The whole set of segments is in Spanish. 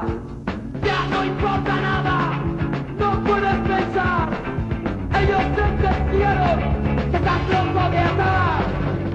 ya no importa nada, no puedes pensar. Ellos sentenciaron que estás loco de atar.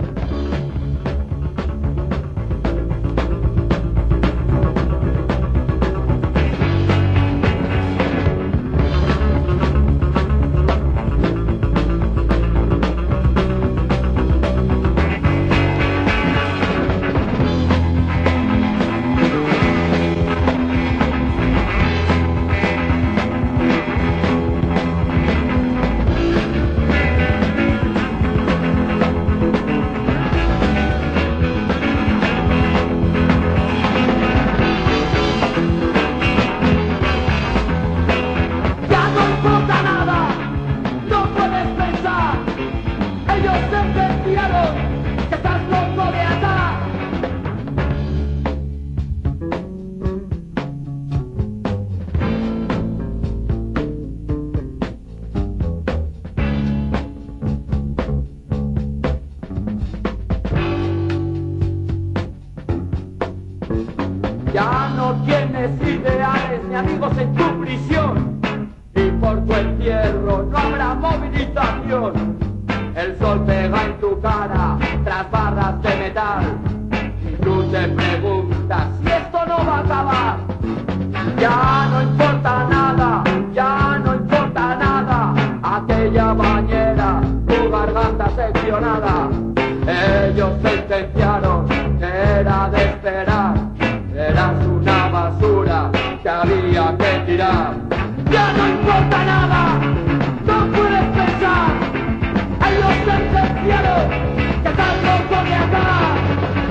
Ya no tienes ideales ni amigos en tu prisión, y por tu entierro no habrá movilización. El sol pega en tu cara tras barras de metal, y tú te preguntas si esto no va a acabar. Ya no importa nada, ya no importa nada, aquella bañera, tu garganta seccionada. Ellos sentenciaron que era de esperar, eras una basura que había que tirar. Ya no importa nada, no puedes pensar. Ellos sentenciaron que estás loco de atar.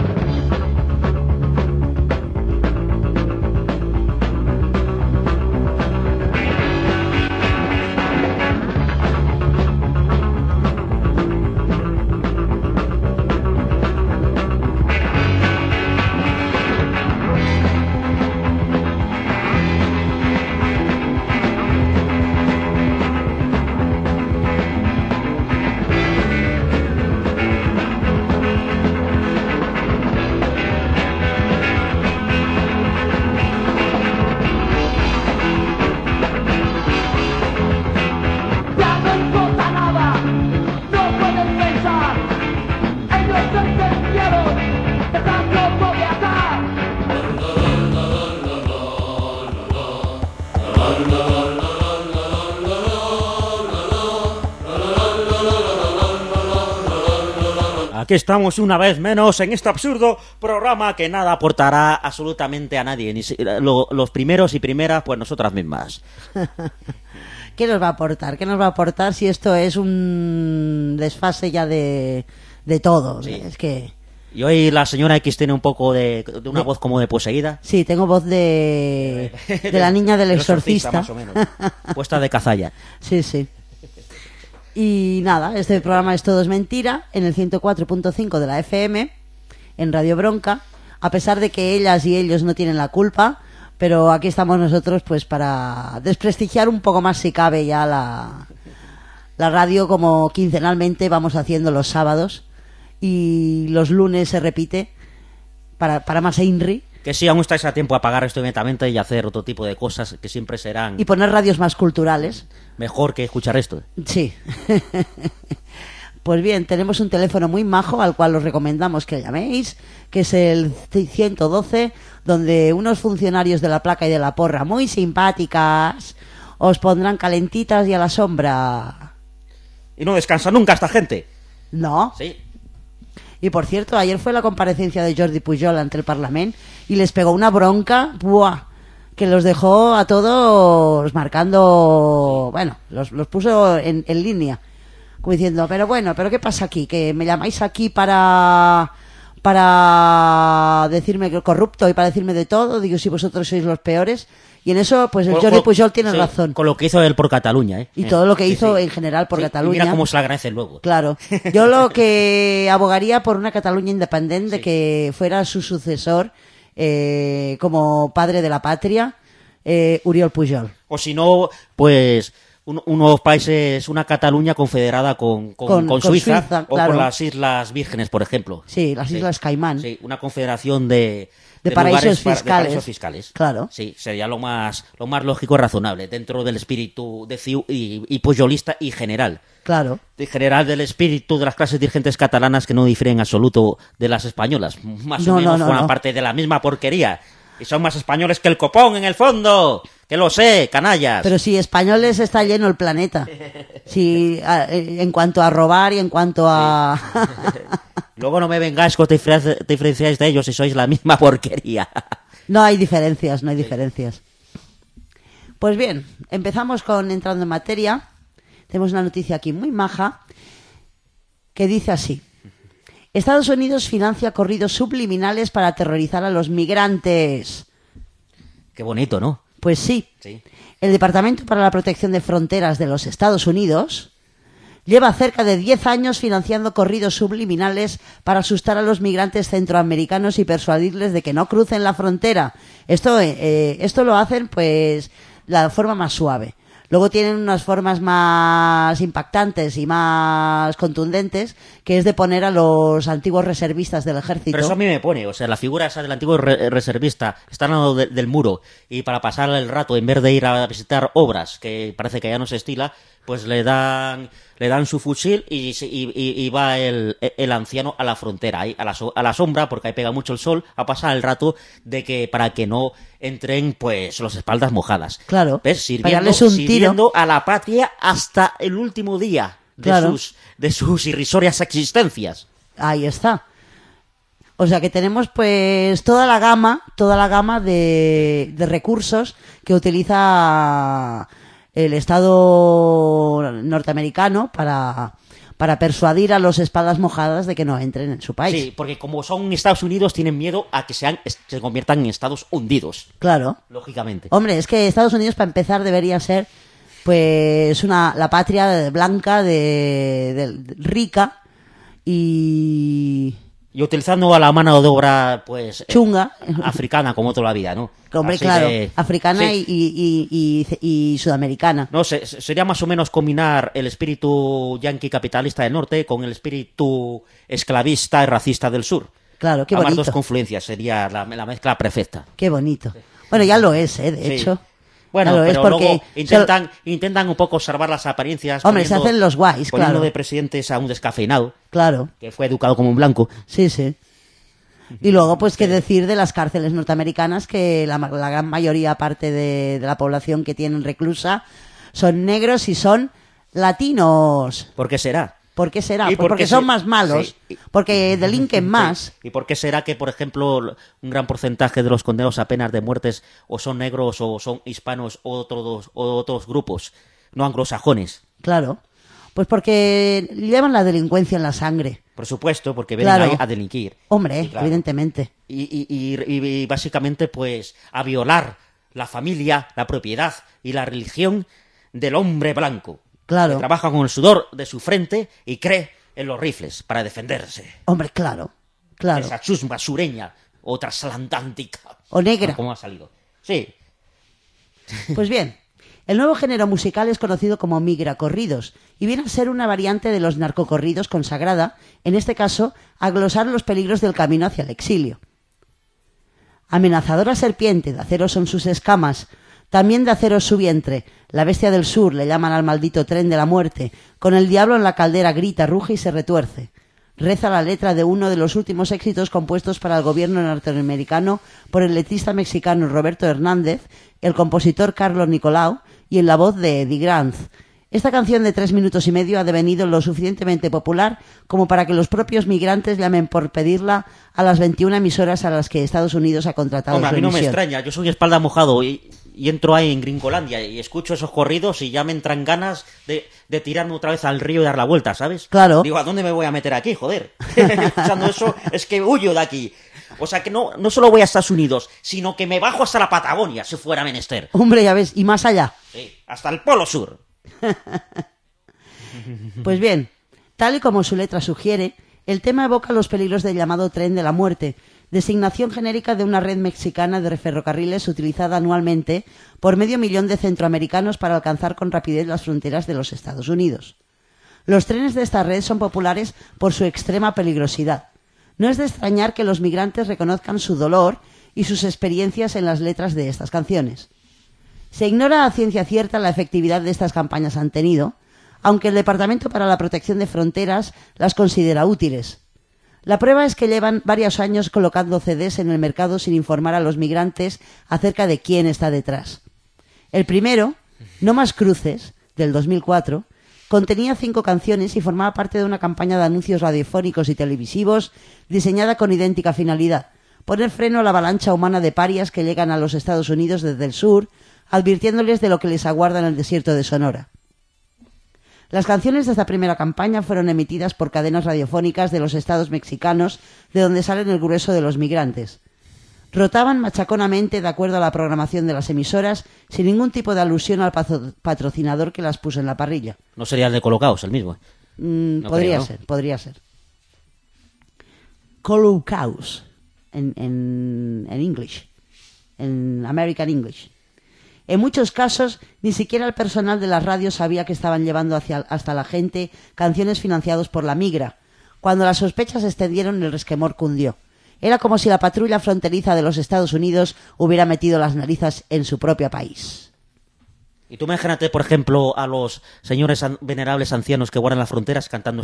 Aquí estamos una vez menos en este absurdo programa que nada aportará absolutamente a nadie, ni los primeros y primeras, pues nosotras mismas. ¿Qué nos va a aportar? ¿Qué nos va a aportar si esto es un desfase ya de todo? Sí. Es que... Y hoy la señora X tiene un poco de una voz como de poseída. Sí, tengo voz de la niña del exorcista. Más o menos. Puesta de cazalla. Sí, sí. Y nada, este programa es Todo es Mentira, en el 104.5 de la FM, en Radio Bronca, a pesar de que ellas y ellos no tienen la culpa, pero aquí estamos nosotros pues para desprestigiar un poco más si cabe ya la radio, como quincenalmente vamos haciendo los sábados, y los lunes se repite para más INRI. Que sí, aún estáis a tiempo a apagar esto inmediatamente y hacer otro tipo de cosas que siempre serán... Y poner radios más culturales. Mejor que escuchar esto. Sí. Pues bien, tenemos un teléfono muy majo al cual os recomendamos que llaméis, que es el 112, donde unos funcionarios de la placa y de la porra muy simpáticas os pondrán calentitas y a la sombra. Y no descansa nunca esta gente. No. Sí. Y por cierto, ayer fue la comparecencia de Jordi Pujol ante el Parlamento y les pegó una bronca, ¡buah!, que los dejó a todos marcando, bueno, los puso en línea, como diciendo, pero ¿qué pasa aquí? ¿Que me llamáis aquí para decirme que corrupto y para decirme de todo? Digo, si vosotros sois los peores. Y en eso, pues el Jordi Pujol tiene razón. Con lo que hizo él por Cataluña, ¿eh? Y todo lo que hizo en general por Cataluña. Y mira cómo se la agradece luego. Claro. Yo lo que abogaría por una Cataluña independiente, que fuera su sucesor como padre de la patria, Oriol Pujol. O si no, pues unos países, una Cataluña confederada con Suiza, o claro, con las Islas Vírgenes, por ejemplo. Sí, las Islas Caimán. Sí, una confederación de de paraísos lugares fiscales. de paraísos fiscales. Claro. Sí, sería lo más lógico y razonable dentro del espíritu de CiU y puyolista y general. Claro. En general del espíritu de las clases dirigentes catalanas que no difieren en absoluto de las españolas. Más o menos forman parte de la misma porquería. Y son más españoles que el copón, en el fondo. Que lo sé, canallas. Pero si españoles está lleno el planeta. Si, en cuanto a robar y en cuanto a... Luego no me vengáis que os diferenciáis de ellos si sois la misma porquería. No hay diferencias, no hay diferencias. Pues bien, empezamos entrando en materia. Tenemos una noticia aquí muy maja que dice así. Estados Unidos financia corridos subliminales para aterrorizar a los migrantes. Qué bonito, ¿no? Pues sí. Sí. El Departamento para la Protección de Fronteras de los Estados Unidos lleva cerca de 10 años financiando corridos subliminales para asustar a los migrantes centroamericanos y persuadirles de que no crucen la frontera. Esto lo hacen, pues, la forma más suave. Luego tienen unas formas más impactantes y más contundentes, que es de poner a los antiguos reservistas del ejército. Pero eso a mí me pone, o sea, la figura esa del antiguo reservista está al lado del muro y para pasar el rato, en vez de ir a visitar obras, que parece que ya no se estila, pues le dan su fusil y va el anciano a la frontera, ahí, a la sombra, porque ahí pega mucho el sol, a pasar el rato para que no entren pues las espaldas mojadas. Claro. ¿Ves? Sirviendo a la patria hasta el último día de sus irrisorias existencias. Ahí está. O sea que tenemos pues toda la gama de recursos que utiliza el Estado norteamericano para persuadir a los espaldas mojadas de que no entren en su país. Sí, porque como son Estados Unidos tienen miedo a que se conviertan en Estados hundidos. Claro. Lógicamente. Hombre, es que Estados Unidos para empezar debería ser pues la patria blanca rica y utilizando a la mano de obra, pues... chunga. Africana, como toda la vida, ¿no? Hombre, así claro. de... Africana sí. y sudamericana. No sé, sería más o menos combinar el espíritu yanqui capitalista del norte con el espíritu esclavista y racista del sur. Claro, qué Ambas bonito. dos confluencias sería la mezcla perfecta. Qué bonito. Bueno, ya lo es, de hecho. Bueno, ya lo pero es porque luego intentan un poco observar las apariencias. Hombre, se hacen los guays, poniendo claro. de presidentes a un descafeinado. Claro. Que fue educado como un blanco. Sí, sí. Y luego, pues, qué decir de las cárceles norteamericanas, que la gran mayoría, parte de la población que tienen reclusa, son negros y son latinos. ¿Por qué será? ¿Por qué será? ¿Y Pues porque son más malos, sí. porque delinquen más. Sí. ¿Y por qué será que, por ejemplo, un gran porcentaje de los condenados a penas de muertes o son negros o son hispanos o otros grupos, no anglosajones? Claro. Pues porque llevan la delincuencia en la sangre. Por supuesto, porque vienen Claro. ahí a delinquir. Hombre, Sí, claro. evidentemente. Y básicamente, pues, a violar la familia, la propiedad y la religión del hombre blanco. Claro. Que trabaja con el sudor de su frente y cree en los rifles para defenderse. Hombre, claro. Claro. Esa chusma sureña o transatlántica. O negra. ¿Cómo ha salido? Sí. Pues bien, el nuevo género musical es conocido como migracorridos y viene a ser una variante de los narcocorridos consagrada, en este caso, a glosar los peligros del camino hacia el exilio. Amenazadora serpiente, de acero son sus escamas, también de acero es su vientre, la bestia del sur le llaman al maldito tren de la muerte, con el diablo en la caldera grita, ruge y se retuerce. Reza la letra de uno de los últimos éxitos compuestos para el gobierno norteamericano por el letrista mexicano Roberto Hernández, el compositor Carlos Nicolau y en la voz de Eddie Grant. Esta canción de 3 minutos y medio ha devenido lo suficientemente popular como para que los propios migrantes llamen por pedirla a las 21 emisoras a las que Estados Unidos ha contratado Hombre, a su mí no me emisión. extraña. Yo soy espalda mojado y entro ahí en Gringolandia y escucho esos corridos y ya me entran ganas de tirarme otra vez al río y dar la vuelta, ¿sabes? Claro. Digo, ¿a dónde me voy a meter aquí, joder? Escuchando eso, es que huyo de aquí. O sea, que no solo voy a Estados Unidos, sino que me bajo hasta la Patagonia, si fuera menester. Hombre, ya ves, y más allá. Sí, hasta el Polo Sur. Pues bien, tal y como su letra sugiere, el tema evoca los peligros del llamado Tren de la Muerte, designación genérica de una red mexicana de ferrocarriles utilizada anualmente por 500.000 de centroamericanos para alcanzar con rapidez las fronteras de los Estados Unidos. Los trenes de esta red son populares por su extrema peligrosidad. No es de extrañar que los migrantes reconozcan su dolor y sus experiencias en las letras de estas canciones. Se ignora a ciencia cierta la efectividad de estas campañas han tenido, aunque el Departamento para la Protección de Fronteras las considera útiles. La prueba es que llevan varios años colocando CDs en el mercado sin informar a los migrantes acerca de quién está detrás. El primero, No más cruces, del 2004, contenía 5 canciones y formaba parte de una campaña de anuncios radiofónicos y televisivos diseñada con idéntica finalidad: poner freno a la avalancha humana de parias que llegan a los Estados Unidos desde el sur, advirtiéndoles de lo que les aguarda en el desierto de Sonora. Las canciones de esta primera campaña fueron emitidas por cadenas radiofónicas de los estados mexicanos, de donde salen el grueso de los migrantes. Rotaban machaconamente de acuerdo a la programación de las emisoras, sin ningún tipo de alusión al patrocinador que las puso en la parrilla. No sería el de Colocaos el mismo. No podría creo, ¿no? podría ser. Colocaos, en English, en American English. En muchos casos, ni siquiera el personal de las radios sabía que estaban llevando hasta la gente canciones financiados por la migra. Cuando las sospechas se extendieron, el resquemor cundió. Era como si la patrulla fronteriza de los Estados Unidos hubiera metido las narices en su propio país. Y tú imagínate, por ejemplo, a los señores venerables ancianos que guardan las fronteras cantando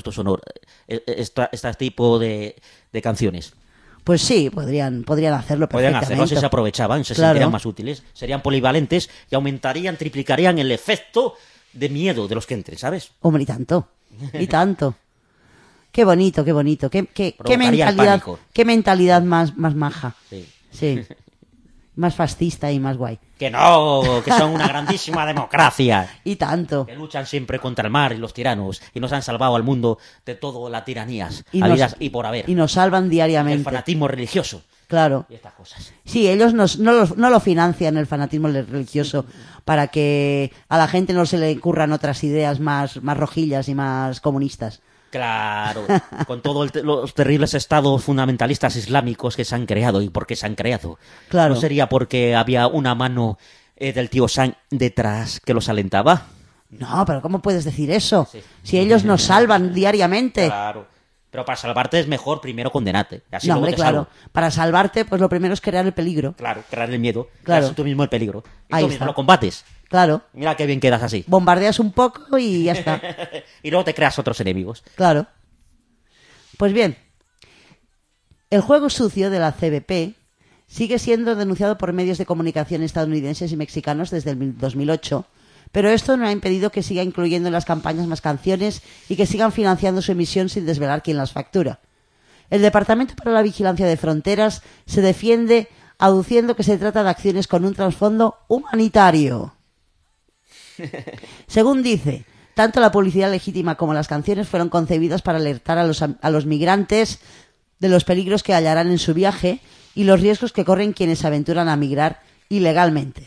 este tipo de canciones. Pues sí, podrían hacerlo perfectamente. Podrían hacerlo si se aprovechaban, se sentirían más útiles, serían polivalentes y aumentarían, triplicarían el efecto de miedo de los que entren, ¿sabes? Hombre, y tanto, y tanto. Qué bonito, qué bonito. Qué mentalidad más maja. Sí. Más fascista y más guay. Que no, que son una grandísima democracia. Y tanto. Que luchan siempre contra el mar y los tiranos y nos han salvado al mundo de todas las tiranías, y por haber. Y nos salvan diariamente. El fanatismo religioso. Claro. Y estas cosas. Sí, ellos no lo financian, el fanatismo religioso, para que a la gente no se le ocurran otras ideas más rojillas y más comunistas. Claro, con todos los terribles estados fundamentalistas islámicos que se han creado y por qué se han creado. Claro. ¿No sería porque había una mano del tío Sam detrás que los alentaba? No, pero ¿cómo puedes decir eso? Sí. Si ellos nos salvan diariamente. Claro, pero para salvarte es mejor primero condenarte. Así No, luego hombre, te claro. salvo. Para salvarte, pues lo primero es crear el peligro. Claro, crear el miedo. Claro. Creas tú mismo el peligro. Y Ahí tú está. mismo lo combates. Claro. Mira qué bien quedas así. Bombardeas un poco y ya está. Y luego te creas otros enemigos. Claro. Pues bien, el juego sucio de la CBP sigue siendo denunciado por medios de comunicación estadounidenses y mexicanos desde el 2008, pero esto no ha impedido que siga incluyendo en las campañas más canciones y que sigan financiando su emisión sin desvelar quién las factura. El Departamento para la Vigilancia de Fronteras se defiende aduciendo que se trata de acciones con un trasfondo humanitario. Según dice, tanto la publicidad legítima como las canciones fueron concebidas para alertar a los migrantes de los peligros que hallarán en su viaje y los riesgos que corren quienes se aventuran a migrar ilegalmente.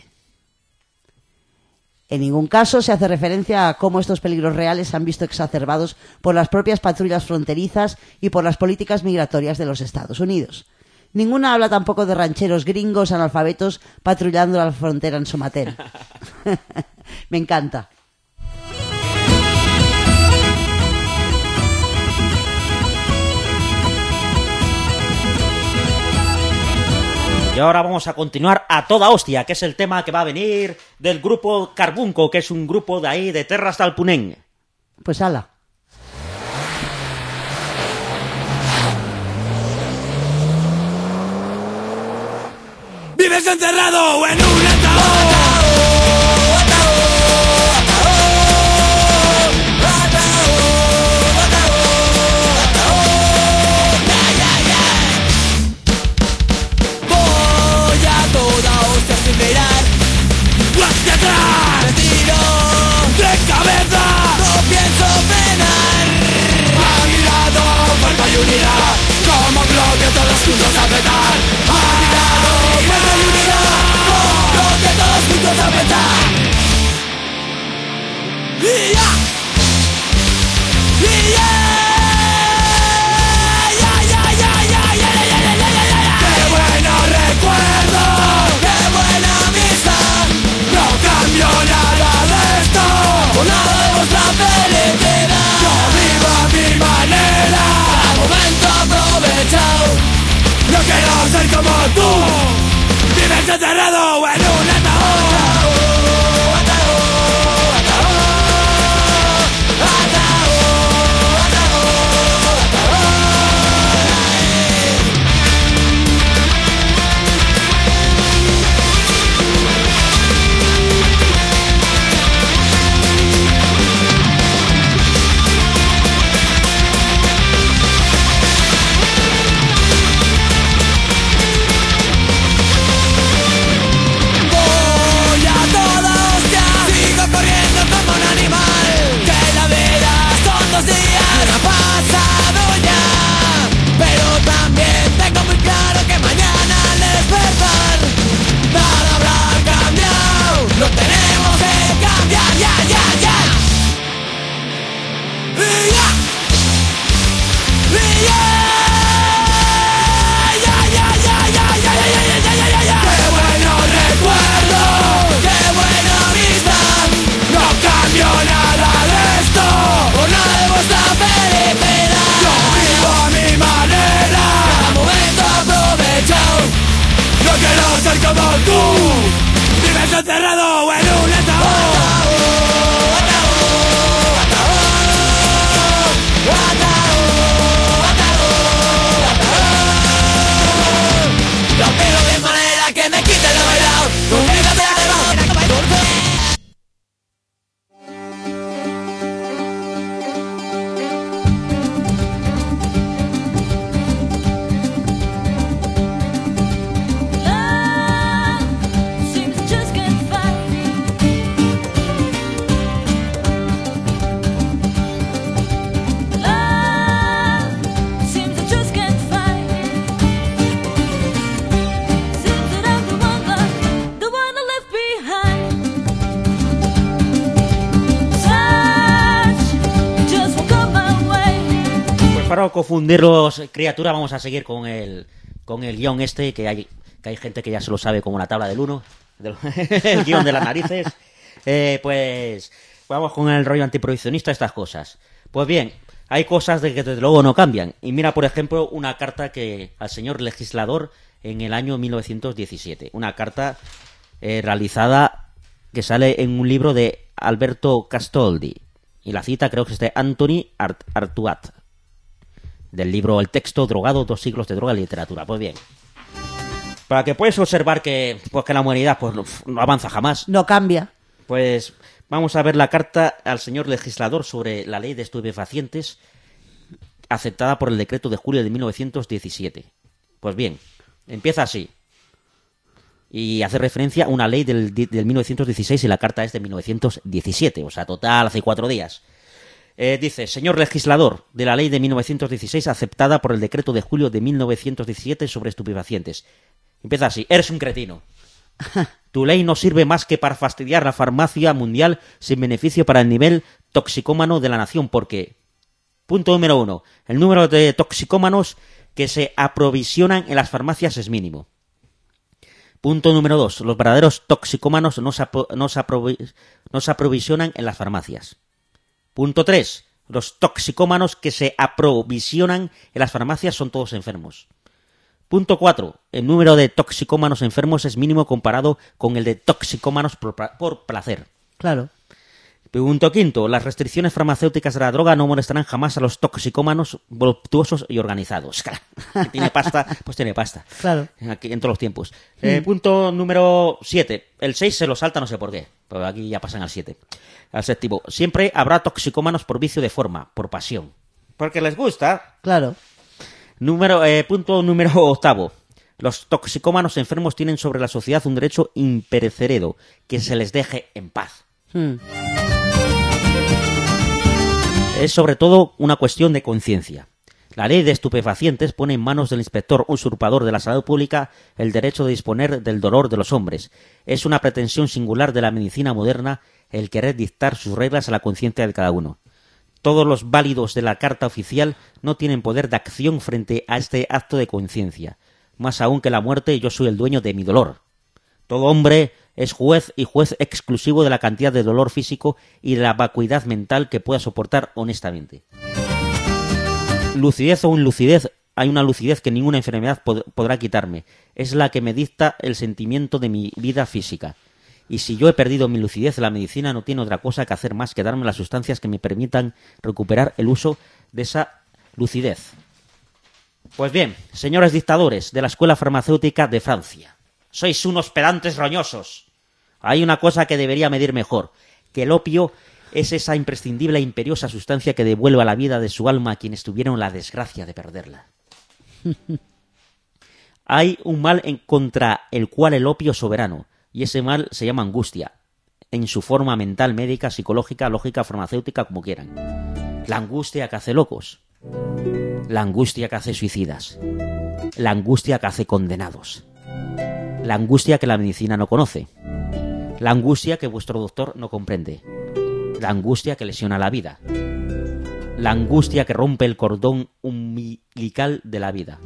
En ningún caso se hace referencia a cómo estos peligros reales se han visto exacerbados por las propias patrullas fronterizas y por las políticas migratorias de los Estados Unidos. Ninguna habla tampoco de rancheros gringos analfabetos patrullando la frontera en Somatel. Me encanta. Y ahora vamos a continuar a toda hostia, que es el tema que va a venir del grupo Carbunco, que es un grupo de ahí, de Terras del Punén. Pues ala. Vives encerrado en un ataúd. Voy a toda hostia sin mirar hacia atrás. Me tiro de cabeza, no pienso frenar. A mi lado fuerza y unidad, como bloque todos juntos a petar. A mi lado fuerza y unidad, como bloque todos Vives enterrado en un ataúd. Ser como tú, vives enterrado en un Lo quiero de manera que me quite lo bailado. Conmigo te Para no confundirlos, criatura, vamos a seguir con el guión este, que hay gente que ya se lo sabe como la tabla del 1, el guión de las narices. Pues vamos con el rollo antiprohibicionista, estas cosas. Pues bien, hay cosas de que desde luego no cambian. Y mira, por ejemplo, una carta que al señor legislador en el año 1917. Una carta realizada que sale en un libro de Alberto Castoldi. Y la cita creo que es de Anthony Artuat. Del libro El texto drogado, 2 siglos de droga y literatura. Pues bien, para que puedas observar que la humanidad pues no avanza jamás. No cambia. Pues vamos a ver la carta al señor legislador sobre la ley de estupefacientes aceptada por el decreto de julio de 1917. Pues bien, empieza así. Y hace referencia a una ley del 1916 y la carta es de 1917. O sea, total, hace 4 días. Dice, señor legislador, de la ley de 1916 aceptada por el decreto de julio de 1917 sobre estupefacientes. Empieza así, eres un cretino. Tu ley no sirve más que para fastidiar la farmacia mundial sin beneficio para el nivel toxicómano de la nación, porque... Punto número 1. El número de toxicómanos que se aprovisionan en las farmacias es mínimo. Punto número 2. Los verdaderos toxicómanos no se aprovisionan en las farmacias. Punto 3. Los toxicómanos que se aprovisionan en las farmacias son todos enfermos. Punto 4. El número de toxicómanos enfermos es mínimo comparado con el de toxicómanos por placer. Claro. Punto 5. Las restricciones farmacéuticas de la droga no molestarán jamás a los toxicómanos voluptuosos y organizados. Claro. Tiene pasta, pues tiene pasta. Claro. Aquí, en todos los tiempos. Punto número 7. El 6 se lo salta, no sé por qué. Pero aquí ya pasan al 7. Al séptimo. Siempre habrá toxicómanos por vicio de forma, por pasión. Porque les gusta. Claro. Punto número 8. Los toxicómanos enfermos tienen sobre la sociedad un derecho imperecedero, que se les deje en paz. Es sobre todo una cuestión de conciencia. La ley de estupefacientes pone en manos del inspector usurpador de la salud pública el derecho de disponer del dolor de los hombres. Es una pretensión singular de la medicina moderna el querer dictar sus reglas a la conciencia de cada uno. Todos los válidos de la carta oficial no tienen poder de acción frente a este acto de conciencia. Más aún que la muerte, yo soy el dueño de mi dolor. Todo hombre es juez y juez exclusivo de la cantidad de dolor físico y de la vacuidad mental que pueda soportar honestamente. Lucidez o inlucidez hay una lucidez que ninguna enfermedad podrá quitarme. Es la que me dicta el sentimiento de mi vida física. Y si yo he perdido mi lucidez, la medicina no tiene otra cosa que hacer más que darme las sustancias que me permitan recuperar el uso de esa lucidez. Pues bien, señores dictadores de la Escuela Farmacéutica de Francia, sois unos pedantes roñosos. Hay una cosa que debería medir mejor, que el opio es esa imprescindible e imperiosa sustancia que devuelve a la vida de su alma a quienes tuvieron la desgracia de perderla. Hay un mal contra el cual el opio es soberano, y ese mal se llama angustia, en su forma mental, médica, psicológica, lógica, farmacéutica, como quieran. La angustia que hace locos, la angustia que hace suicidas, la angustia que hace condenados, la angustia que la medicina no conoce, la angustia que vuestro doctor no comprende, la angustia que lesiona la vida, la angustia que rompe el cordón umbilical de la vida.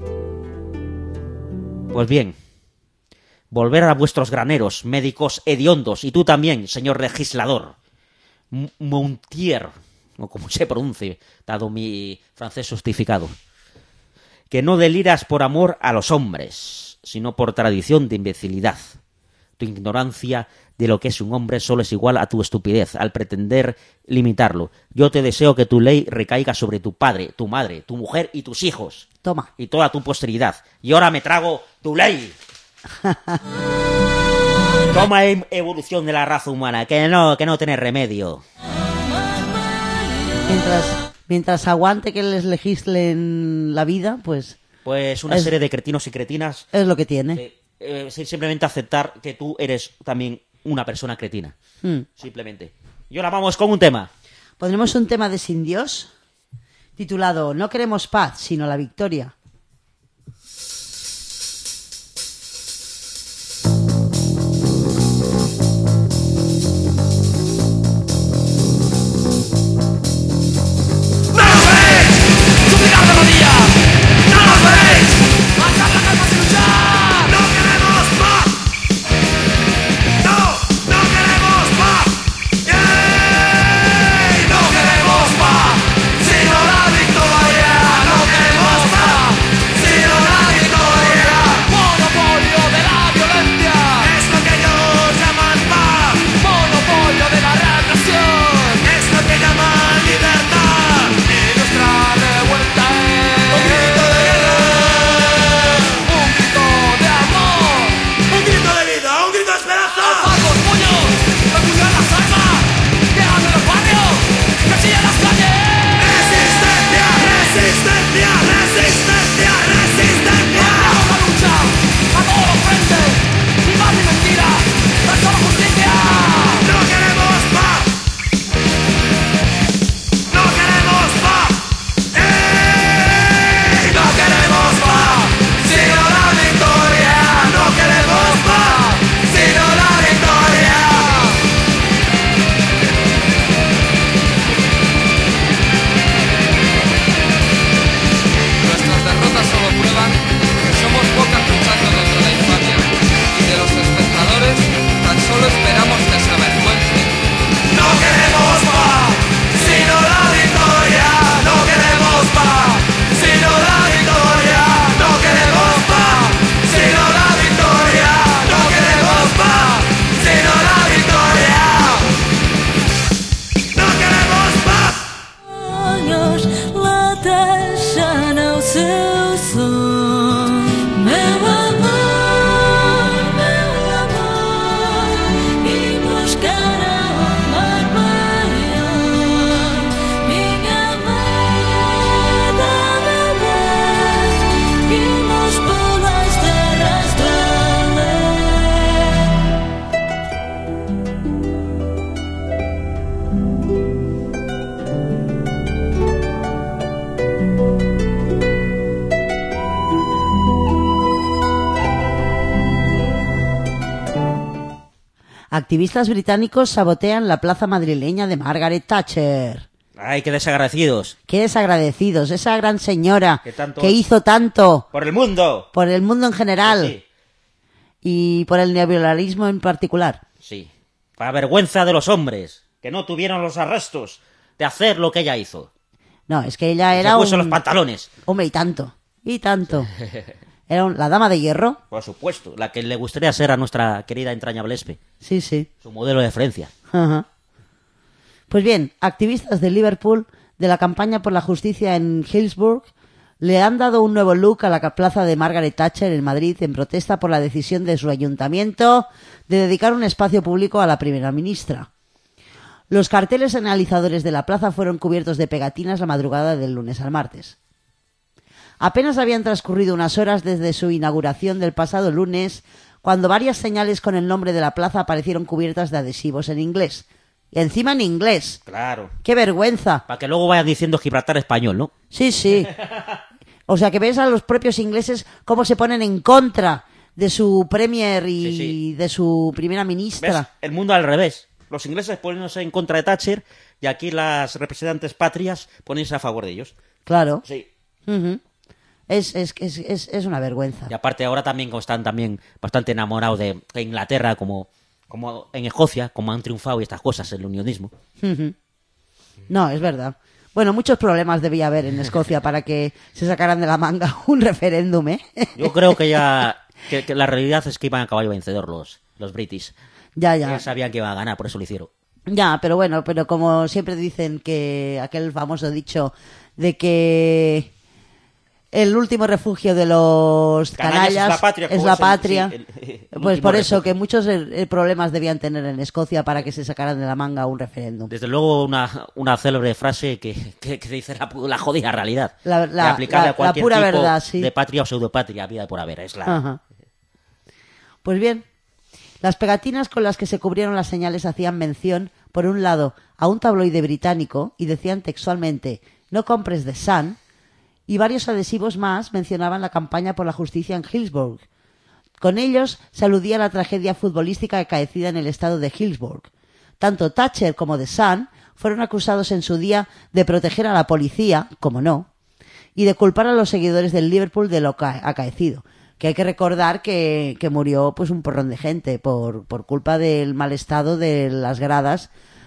Pues bien, volver a vuestros graneros, médicos hediondos, y tú también, señor legislador, Montier, o como se pronuncie, dado mi francés justificado, que no deliras por amor a los hombres, sino por tradición de imbecilidad. Tu ignorancia de lo que es un hombre solo es igual a tu estupidez, al pretender limitarlo. Yo te deseo que tu ley recaiga sobre tu padre, tu madre, tu mujer y tus hijos. Toma. Y toda tu posteridad. Y ahora me trago tu ley. Toma evolución de la raza humana, que no tiene remedio. Mientras aguante que les legislen la vida, pues... Pues una serie de cretinos y cretinas... Es lo que tiene. Simplemente aceptar que tú eres también una persona cretina. Simplemente. Y ahora vamos con un tema. Pondremos un tema de Sin Dios, titulado No queremos paz, sino la victoria. Activistas británicos sabotean la plaza madrileña de Margaret Thatcher. ¡Ay, qué desagradecidos! ¡Qué desagradecidos! Esa gran señora tanto... que hizo tanto... ¡Por el mundo! Por el mundo en general. Sí. Y por el neoliberalismo en particular. Sí. Para vergüenza de los hombres, que no tuvieron los arrestos de hacer lo que ella hizo. No, es que ella era se puso los pantalones. Hombre, y tanto. Y tanto. Era la dama de hierro. Por supuesto, la que le gustaría ser a nuestra querida entrañable Espe. Sí, sí. Su modelo de referencia. Ajá. Pues bien, activistas de Liverpool de la campaña por la justicia en Hillsborough le han dado un nuevo look a la plaza de Margaret Thatcher en Madrid en protesta por la decisión de su ayuntamiento de dedicar un espacio público a la primera ministra. Los carteles señalizadores de la plaza fueron cubiertos de pegatinas la madrugada del lunes al martes. Apenas habían transcurrido unas horas desde su inauguración del pasado lunes, cuando varias señales con el nombre de la plaza aparecieron cubiertas de adhesivos en inglés. Y encima en inglés. Claro. ¡Qué vergüenza! Para que luego vayan diciendo Gibraltar español, ¿no? Sí, sí. O sea, que ves a los propios ingleses cómo se ponen en contra de su premier y Sí. de su primera ¿Ves? ministra. El mundo al revés. Los ingleses poniéndose en contra de Thatcher y aquí las representantes patrias poniéndose a favor de ellos. Claro. Sí. Ujú. Es una vergüenza. Y aparte ahora también están también bastante enamorados de Inglaterra, como en Escocia, como han triunfado y estas cosas, el unionismo. Ujú. No, es verdad. Bueno, muchos problemas debía haber en Escocia para que se sacaran de la manga un referéndum, ¿eh? Yo creo que ya que la realidad es que iban a caballo vencedor los british. Ya. Ya sabían que iban a ganar, por eso lo hicieron. Ya, pero bueno, pero como siempre dicen que aquel famoso dicho de que el último refugio de los canallas es la patria. el Pues último por eso refugio. que muchos problemas debían tener en Escocia para que se sacaran de la manga un referéndum. Desde luego una célebre frase que dice la jodida realidad. La- De la- aplicarle la- a cualquier la pura tipo verdad, sí. de patria o pseudopatria, vida por haber. Es la... Ajá. Pues bien, las pegatinas con las que se cubrieron las señales hacían mención, por un lado, a un tabloide británico y decían textualmente «No compres The Sun», y varios adhesivos más mencionaban la campaña por la justicia en Hillsborough. Con ellos se aludía a la tragedia futbolística acaecida en el estado de Hillsborough. Tanto Thatcher como The Sun fueron acusados en su día de proteger a la policía, como no, y de culpar a los seguidores del Liverpool de lo acaecido. Que hay que recordar que murió pues un porrón de gente por culpa del mal estado de las gradas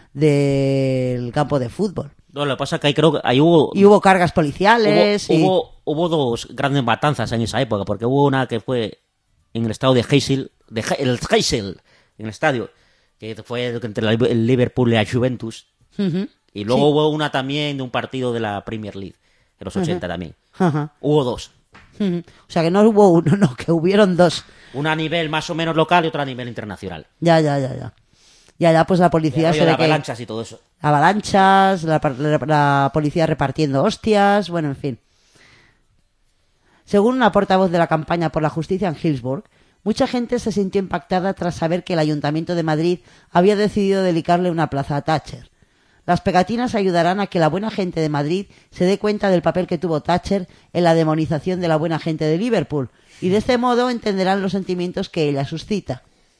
del campo de fútbol. No, lo que pasa es que ahí creo que ahí hubo... Y hubo cargas policiales. Hubo dos grandes matanzas en esa época, porque hubo una que fue en el estado de Heysel, en el estadio, que fue entre el Liverpool y la Juventus, Ujú. y luego Sí. hubo una también de un partido de la Premier League, en los 80 también. Ajá. Hubo dos. Ujú. O sea que no hubo uno, no, que hubieron dos. Una a nivel más o menos local y otra a nivel internacional. Ya. Ya, pues la policía De se ve que... avalanchas y todo eso. Avalanchas, la policía repartiendo hostias, bueno, en fin. Según una portavoz de la campaña por la justicia en Hillsborough, mucha gente se sintió impactada tras saber que el Ayuntamiento de Madrid había decidido dedicarle una plaza a Thatcher. Las pegatinas ayudarán a que la buena gente de Madrid se dé cuenta del papel que tuvo Thatcher en la demonización de la buena gente de Liverpool, y de este modo entenderán los sentimientos que ella suscita.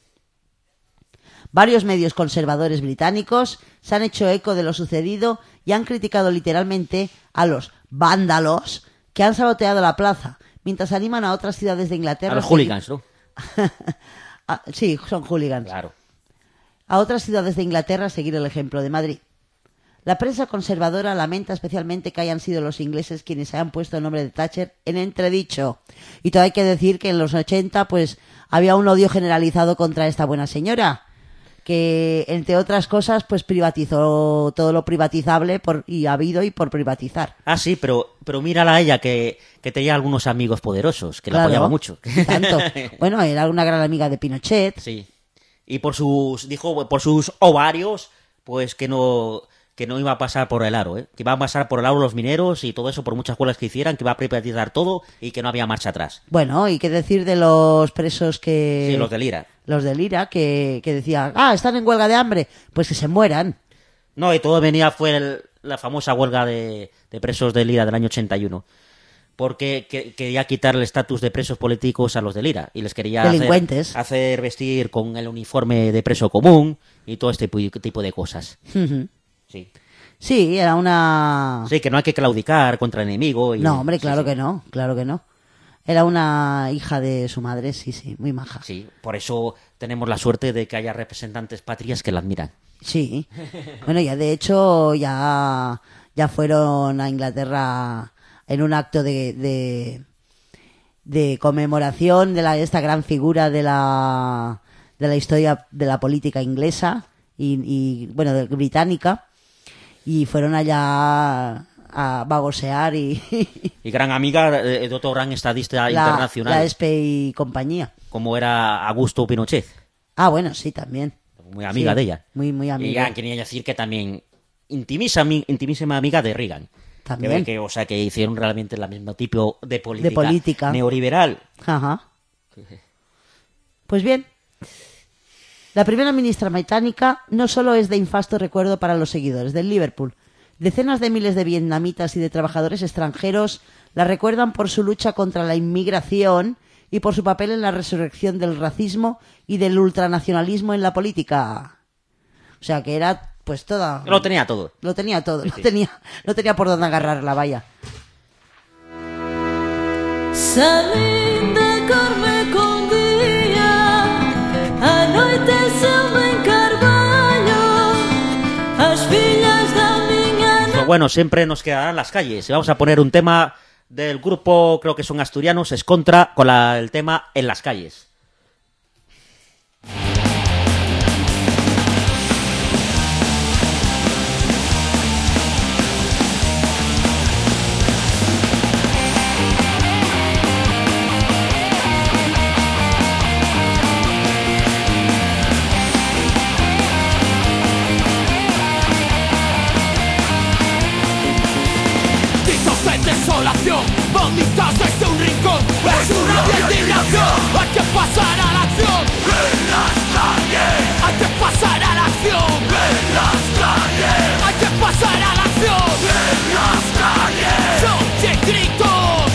Varios medios conservadores británicos se han hecho eco de lo sucedido y han criticado literalmente a los vándalos que han saboteado la plaza, mientras animan a otras ciudades de Inglaterra... A los hooligans, ¿no? Sí, son hooligans. Claro. A otras ciudades de Inglaterra a seguir el ejemplo de Madrid. La prensa conservadora lamenta especialmente que hayan sido los ingleses quienes hayan puesto el nombre de Thatcher en entredicho. Y todo hay que decir que en los 80 pues había un odio generalizado contra esta buena señora, que entre otras cosas pues privatizó todo lo privatizable y habido y por privatizar. Ah, sí, pero mírala a ella, que tenía algunos amigos poderosos, que la Claro, apoyaba mucho. Tanto. Bueno, era una gran amiga de Pinochet. Sí. Y por sus ovarios, pues que no iba a pasar por el aro, ¿eh? Que iba a pasar por el aro los mineros y todo eso por muchas escuelas que hicieran, que iba a privatizar todo y que no había marcha atrás. Bueno, y qué decir de los presos que... Sí, los del IRA. Los del IRA que decían, están en huelga de hambre, pues que se mueran. No, y todo fue la famosa huelga de presos del IRA del año 81. Porque quería quitar el estatus de presos políticos a los del IRA y les quería Delincuentes. hacer vestir con el uniforme de preso común y todo este tipo de cosas. Ujú. Sí. Sí, era una... Sí, que no hay que claudicar contra el enemigo. No, hombre, sí, claro sí. que no, claro que no. Era una hija de su madre, sí, muy maja. Sí, por eso tenemos la suerte de que haya representantes patrias que la admiran. Sí. Bueno, ya de hecho ya fueron a Inglaterra en un acto de de conmemoración de esta gran figura de la historia de la política inglesa y bueno, británica, y fueron allá a bagosear y gran amiga de otro gran estadista internacional. La ESPE y compañía. Como era Augusto Pinochet. Ah, bueno, sí, también. Muy amiga de ella. Muy amiga. Y quería decir que también intimísima amiga de Reagan. También. O sea, que hicieron realmente el mismo tipo de política neoliberal. Ajá. Pues bien, la primera ministra británica no solo es de infasto recuerdo para los seguidores del Liverpool. Decenas de miles de vietnamitas y de trabajadores extranjeros la recuerdan por su lucha contra la inmigración y por su papel en la resurrección del racismo y del ultranacionalismo en la política. O sea, que era pues toda... Lo tenía todo. Lo tenía todo, Sí. no tenía por dónde agarrar la valla. Salí de Corbe con día, anoiteceu en Carballo, as fillas da miña... Pero bueno, siempre nos quedarán las calles. Vamos a poner un tema del grupo, creo que son asturianos, Escontra, con el tema En las calles. Bonitas desde un rincón, es una indignación. Hay que pasar a la acción en las calles. Hay que pasar a la acción en las calles. Hay que pasar a la acción en las calles. Son gritos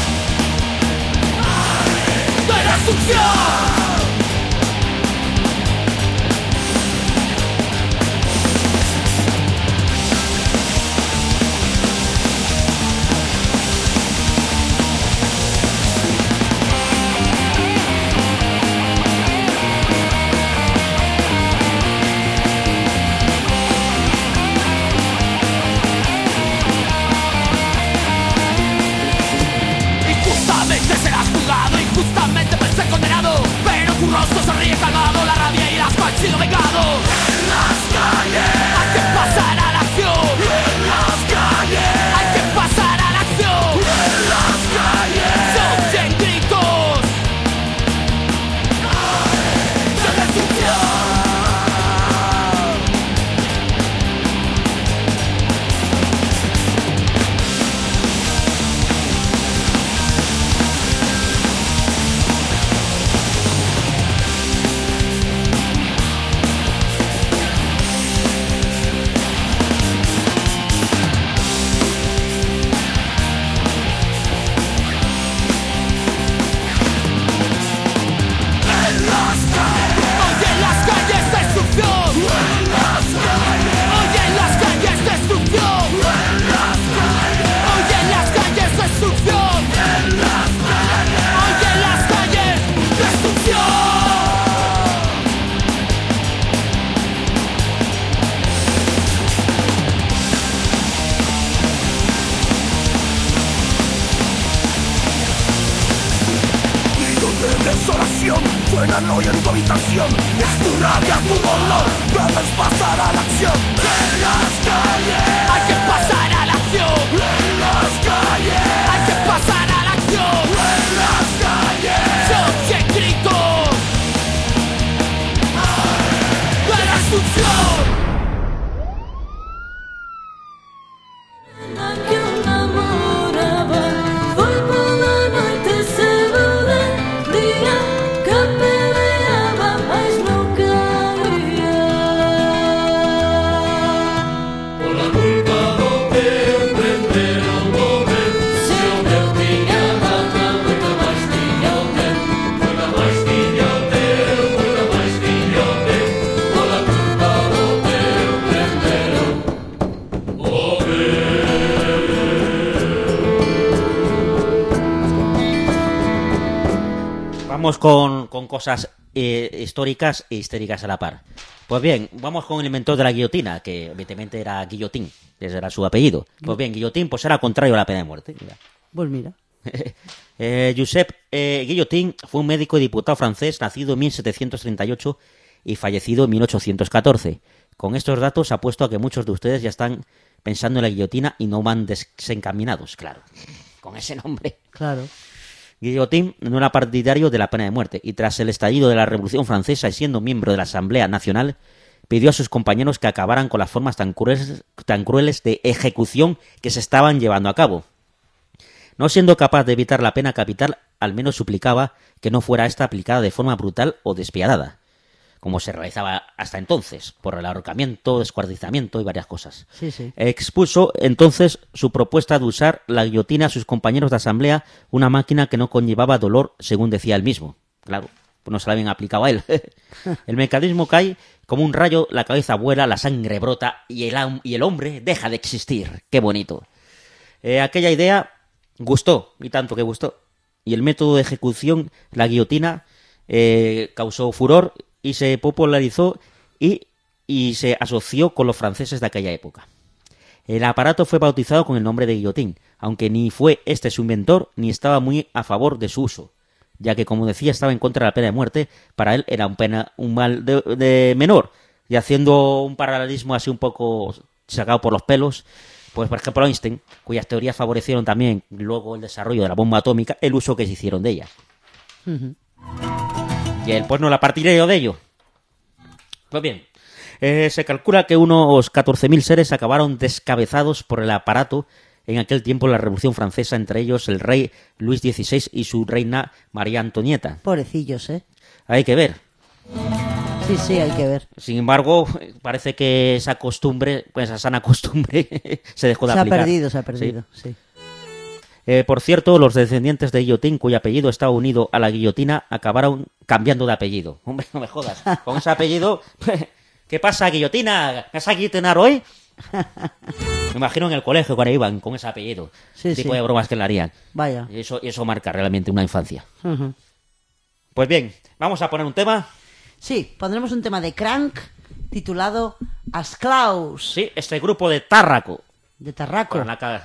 de destrucción. Injustamente pensé condenado, pero tu rostro sonríe calmado, la rabia y el asco han sido vengado. En las calles hay que pasar a la acción. En las calles hay que pasar a la acción. En las calles son 100 gritos de destrucción. Suenan hoy en tu habitación, es tu rabia, tu dolor, debes pasar a la acción. En las calles hay que pasar a la acción. En las calles hay que pasar a la acción. En las calles son 100 gritos de destrucción. Vamos con cosas históricas e histéricas a la par. Pues bien, vamos con el inventor de la guillotina, que evidentemente era Guillotín, ese era su apellido. Pues bien, Guillotín pues era contrario a la pena de muerte. Mira. Pues mira. Josep Guillotin fue un médico y diputado francés nacido en 1738 y fallecido en 1814. Con estos datos apuesto a que muchos de ustedes ya están pensando en la guillotina y no van desencaminados, claro, con ese nombre. Claro. Guillotin no era partidario de la pena de muerte y tras el estallido de la Revolución Francesa y siendo miembro de la Asamblea Nacional, pidió a sus compañeros que acabaran con las formas tan crueles de ejecución que se estaban llevando a cabo. No siendo capaz de evitar la pena capital, al menos suplicaba que no fuera esta aplicada de forma brutal o despiadada, como se realizaba hasta entonces, por el ahorcamiento, descuartizamiento y varias cosas. Sí, sí. Expuso entonces su propuesta de usar la guillotina a sus compañeros de asamblea, una máquina que no conllevaba dolor, según decía él mismo. Claro, pues no se la habían aplicado a él. El mecanismo cae como un rayo, la cabeza vuela, la sangre brota y el hombre deja de existir. ¡Qué bonito! Aquella idea gustó, y tanto que gustó. Y el método de ejecución, la guillotina, causó furor y se popularizó y se asoció con los franceses de aquella época. El aparato fue bautizado con el nombre de guillotín, aunque ni fue este su inventor ni estaba muy a favor de su uso, ya que, como decía, estaba en contra de la pena de muerte. Para él era un mal de menor. Y haciendo un paralelismo así un poco sacado por los pelos, pues por ejemplo Einstein, cuyas teorías favorecieron también luego el desarrollo de la bomba atómica, el uso que se hicieron de ella. Y él pues no era partidario de ello. Pues bien, se calcula que unos 14.000 seres acabaron descabezados por el aparato en aquel tiempo en la Revolución Francesa, entre ellos el rey Luis XVI y su reina María Antonieta. Pobrecillos, ¿eh? Hay que ver. Sí, sí, hay que ver. Sin embargo, parece que esa costumbre, pues esa sana costumbre, se dejó de aplicar. Se ha perdido, sí. Por cierto, los descendientes de Guillotín, cuyo apellido estaba unido a la guillotina, acabaron cambiando de apellido. Hombre, no me jodas. Con ese apellido, ¿qué pasa, guillotina? ¿Me vas a guillotinar hoy? Me imagino en el colegio cuando iban con ese apellido. Sí, tipo sí. de bromas que le harían. Vaya. Y eso marca realmente una infancia. Ujú. Pues bien, vamos a poner un tema. Sí, pondremos un tema de Crank titulado Asklaus, Sí, este grupo de Tárraco. de Tarraco. Con la ca-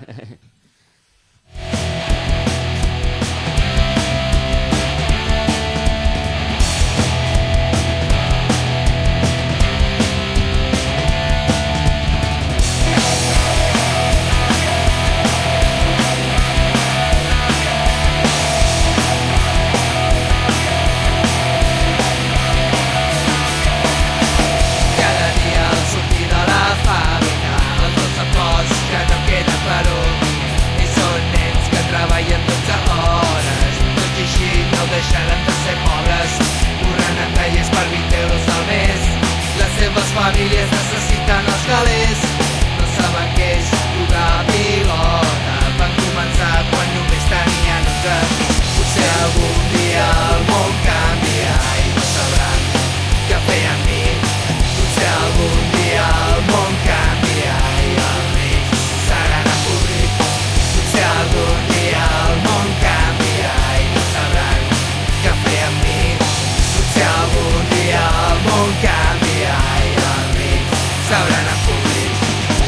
Cada dia al sortir de la fàbrica els dos apots que no queden per un i són nens que treballen 12 hores tot i així no deixaran de ser pobres corrent en tallers per 20 euros al mes les seves famílies necessiten els calés no saben què és jugar a pilota van començar quan només tenien 11 potser algun dia el món canvia i no sabran què fer amb mi potser algun dia el món canvia i els rics seran empobrits. Potser algun dia el món canvia i no sabran què fer amb mi. Potser algun dia el món canvia i els rics seran empobrits.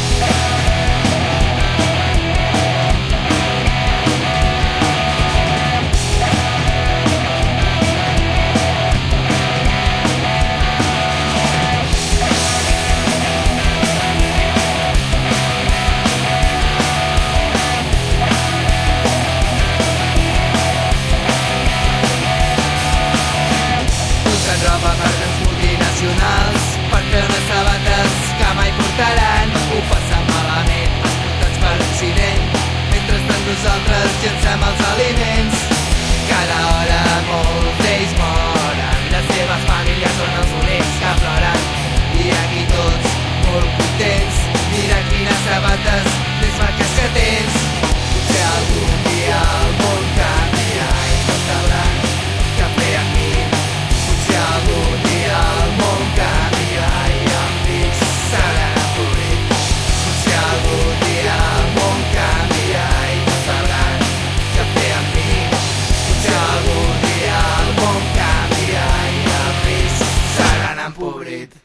Usen roba per grans multinacionals per fer unes sabates que mai portaran. Ho passen malament, explotats per accident. Mentrestant nosaltres llancem els aliments. Cada hora molts d'ells moren. Les seves famílies són els únics que ploren. I aquí tots molt contents. Mira quines sabates més maques que tens. Potser algun dia el món canvia i no sabran què fer amb mi. Potser algun dia el món canvia i els rics seran empobrits. Potser algun dia el món canvia i no sabran què fer amb mi. Potser algun dia el món canvia i els rics seran empobrits.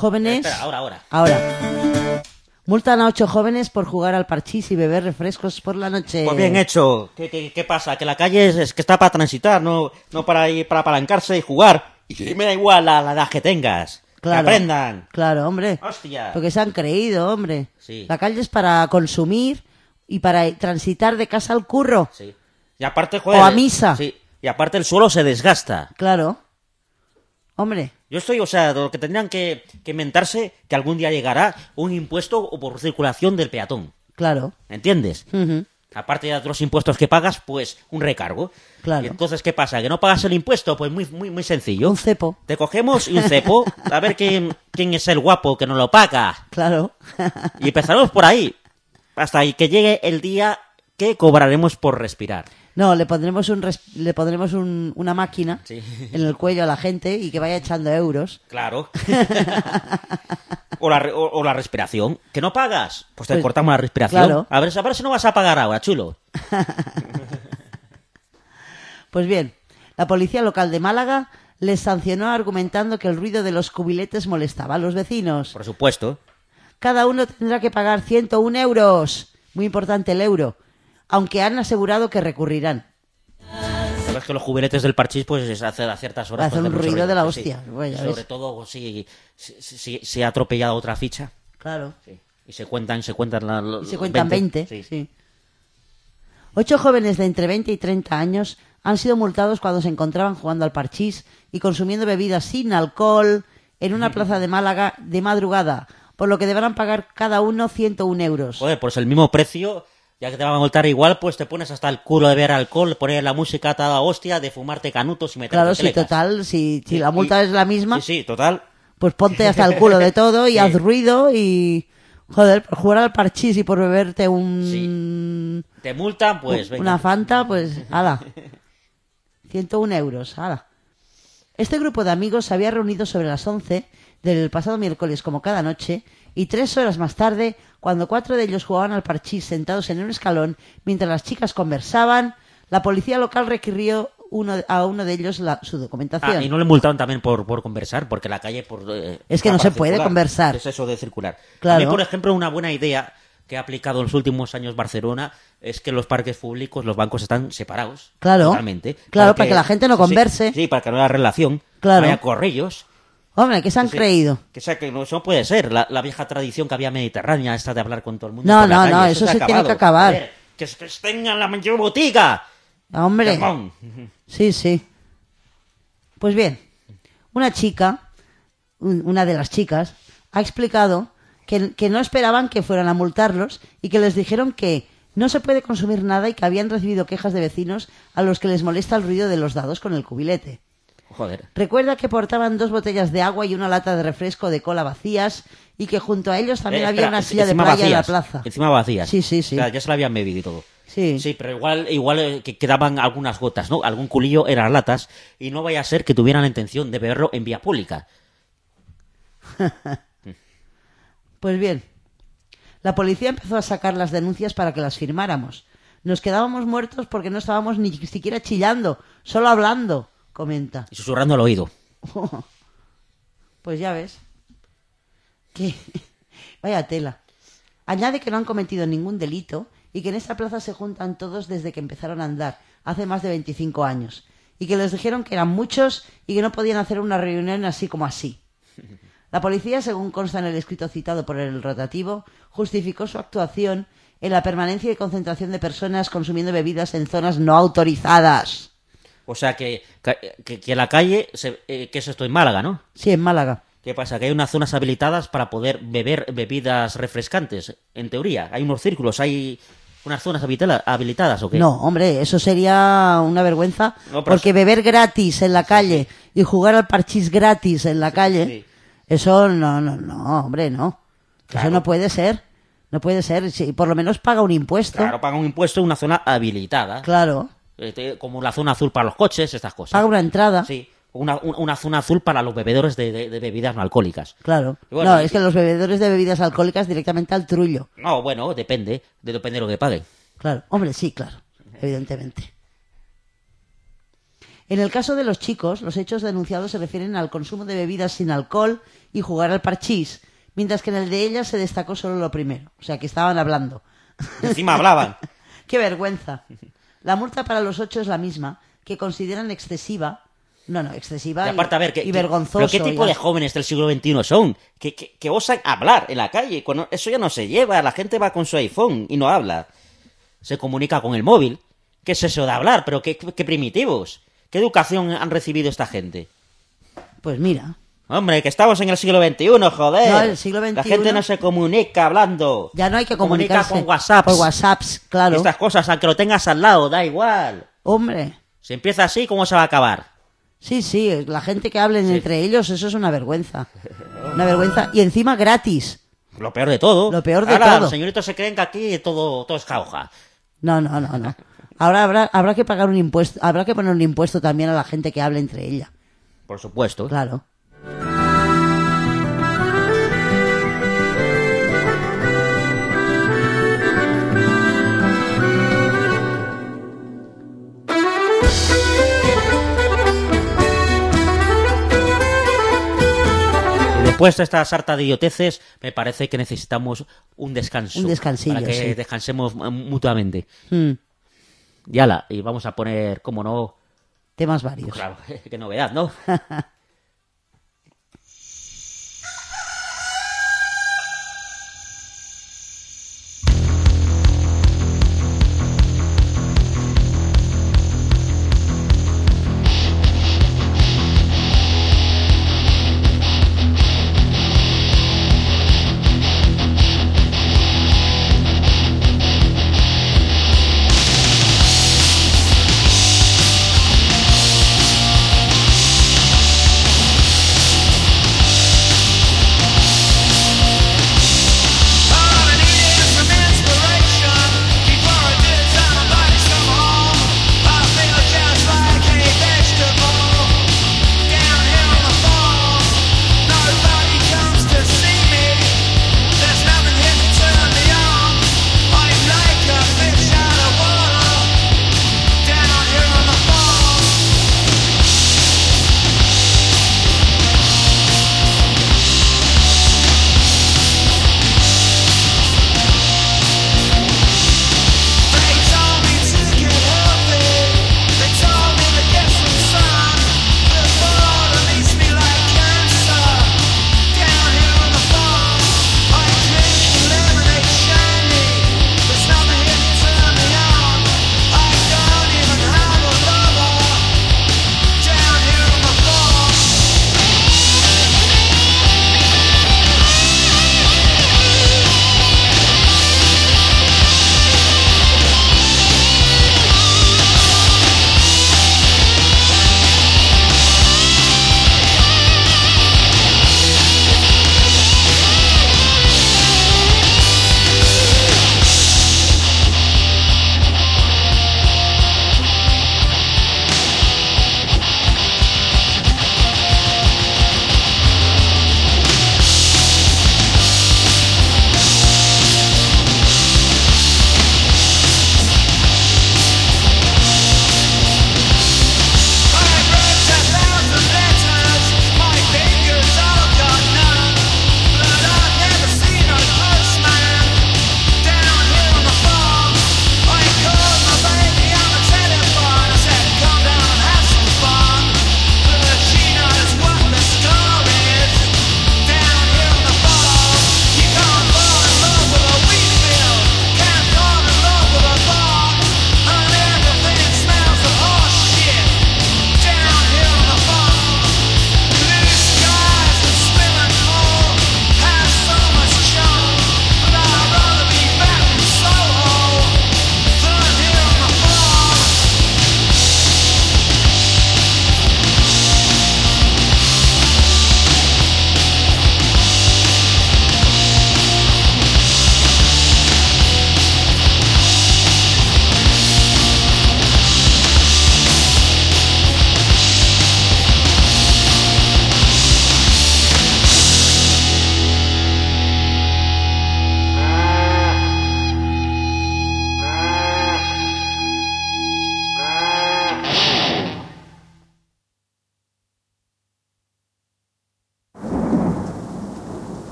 jóvenes... Espera, ahora. Ahora. Multan a 8 jóvenes por jugar al parchís y beber refrescos por la noche. Pues bien hecho. ¿Qué pasa? Que la calle es que está para transitar, no para ir para apalancarse y jugar. Y me da igual la edad que tengas. Claro. Que aprendan. Claro, hombre. Hostia. Porque se han creído, hombre. Sí. La calle es para consumir y para transitar de casa al curro. Sí. Y aparte, joder... O a misa. Sí. Y aparte el suelo se desgasta. Claro. Hombre. Yo estoy, o sea, lo que tendrían que inventarse que algún día llegará un impuesto o por circulación del peatón. Claro. ¿Entiendes? Ujú. Aparte de otros impuestos que pagas, pues un recargo. Claro. Y entonces, ¿qué pasa? ¿Que no pagas el impuesto? Pues muy sencillo. Un cepo. Te cogemos y un cepo, a ver quién es el guapo que no lo paga. Claro. Y empezaremos por ahí, hasta que llegue el día que cobraremos por respirar. No, le pondremos una máquina Sí. en el cuello a la gente y que vaya echando euros. Claro. o la respiración. ¿Que no pagas? Pues te Pues, cortamos la respiración. claro. A ver si no vas a pagar ahora, chulo. Pues bien, la policía local de Málaga les sancionó argumentando que el ruido de los cubiletes molestaba a los vecinos. Por supuesto. Cada uno tendrá que pagar 101 euros. Muy importante el euro. Aunque han asegurado que recurrirán. Sabes que los jubiletes del parchís, pues hace a ciertas horas... Hace pues, un mucho ruido de la sí. hostia. Bueno, ya Sobre ves. todo si ha atropellado otra ficha. Claro. Sí. Y se cuentan Y se cuentan 20. Sí. Sí. 8 jóvenes de entre 20 y 30 años han sido multados cuando se encontraban jugando al parchís y consumiendo bebidas sin alcohol en una plaza de Málaga de madrugada, por lo que deberán pagar cada uno 101 euros. Joder, pues el mismo precio, ya que te van a multar igual, pues te pones hasta el culo de beber alcohol, poner la música a toda hostia, de fumarte canutos y meterte Claro, sí, telecas. total, si Sí, la multa y- es la misma, Sí, total. pues ponte hasta el culo de todo y Sí. haz ruido y... Joder, por jugar al parchís y por beberte un... Te multan, pues venga. Una Fanta, pues, ala. 101 euros, ala. Este grupo de amigos se había reunido sobre las 11 del pasado miércoles, como cada noche, y 3 horas más tarde, cuando 4 de ellos jugaban al parchís sentados en un escalón, mientras las chicas conversaban, la policía local requirió a uno de ellos su documentación. Y no le multaron también por conversar, porque la calle... Es que está no se para puede circular. conversar. Es eso de circular. Claro. A mí, por ejemplo, una buena idea que ha aplicado en los últimos años Barcelona es que en los parques públicos los bancos están separados. Claro. Totalmente. Claro, para que la gente no converse. Sí, para que no haya relación. Claro. No haya corrillos. Hombre, ¿qué se han Sí, creído? Que eso no puede ser. La vieja tradición que había mediterránea, esta de hablar con todo el mundo. No, por la no, calle, no, eso se tiene acabado. que acabar. Joder, que tengan la mayor botica. Hombre, Jamón. sí, sí. Pues bien, una chica, una de las chicas, ha explicado que no esperaban que fueran a multarlos y que les dijeron que no se puede consumir nada y que habían recibido quejas de vecinos a los que les molesta el ruido de los dados con el cubilete. Joder. Recuerda que portaban 2 botellas de agua y una lata de refresco de cola vacías y que junto a ellos también había Espera, una silla de encima playa en la vacías, plaza. Encima vacías. Sí, sí, sí. O sea, ya se la habían bebido y todo. Sí. Sí, pero igual que quedaban algunas gotas, ¿no? Algún culillo en las latas y no vaya a ser que tuvieran la intención de beberlo en vía pública. Pues bien, la policía empezó a sacar las denuncias para que las firmáramos. Nos quedábamos muertos porque no estábamos ni siquiera chillando, solo hablando, comenta. Y susurrando al oído. Pues ya ves. Que vaya tela. Añade que no han cometido ningún delito y que en esta plaza se juntan todos desde que empezaron a andar, hace más de 25 años, y que les dijeron que eran muchos y que no podían hacer una reunión así como así. La policía, según consta en el escrito citado por el rotativo, justificó su actuación en la permanencia y concentración de personas consumiendo bebidas en zonas no autorizadas. O sea, que la calle, que es esto en Málaga, ¿no? Sí, en Málaga. ¿Qué pasa? Que hay unas zonas habilitadas para poder beber bebidas refrescantes, en teoría. Hay unos círculos, hay unas zonas habilitadas, ¿o qué? No, hombre, eso sería una vergüenza, No, pero porque beber gratis en la calle y jugar al parchís gratis en la calle, Sí. eso no, hombre, no. Claro. Eso no puede ser. No puede ser. Sí, por lo menos paga un impuesto. Claro, paga un impuesto en una zona habilitada. Claro. Como la zona azul para los coches, estas cosas. Paga una entrada. Sí, una zona azul para los bebedores de bebidas no alcohólicas. Claro. Y bueno, No, es que los bebedores de bebidas alcohólicas directamente al trullo. No, bueno, depende de lo que paguen. Claro. Hombre, sí, claro. Evidentemente. En el caso de los chicos, los hechos denunciados se refieren al consumo de bebidas sin alcohol y jugar al parchís, mientras que en el de ellas se destacó solo lo primero. O sea, que estaban hablando. Encima hablaban. ¡Qué vergüenza! La multa para los 8 es la misma, que consideran excesiva. No, excesiva Y aparte, a ver, y vergonzoso. ¿pero qué tipo de jóvenes del siglo XXI son? Que osan hablar en la calle. Cuando eso ya no se lleva. La gente va con su iPhone y no habla. Se comunica con el móvil. ¿Qué es eso de hablar? Pero qué primitivos. ¿Qué educación han recibido esta gente? Pues mira. Hombre, que estamos en el siglo XXI, joder. No, el siglo XXI. La gente no se comunica hablando. Ya no hay que comunica comunicarse. con WhatsApp. Por WhatsApps, claro. Estas cosas, aunque lo tengas al lado, da igual. Hombre. Si empieza así, ¿cómo se va a acabar? Sí, la gente que hablen entre ellos, eso es una vergüenza. Una vergüenza. Y encima gratis. Lo peor de todo. Lo peor de Ahora, todo. Los señoritos se creen que aquí todo es jauja. No. Ahora habrá que pagar un impuesto, habrá que poner un impuesto también a la gente que hable entre ella. Por supuesto. Claro. Después de esta sarta de idioteces, me parece que necesitamos un descanso. Un descansillo, para que sí. descansemos mutuamente. Mm, Y vamos a poner, como no... temas varios. Claro, qué novedad, ¿no?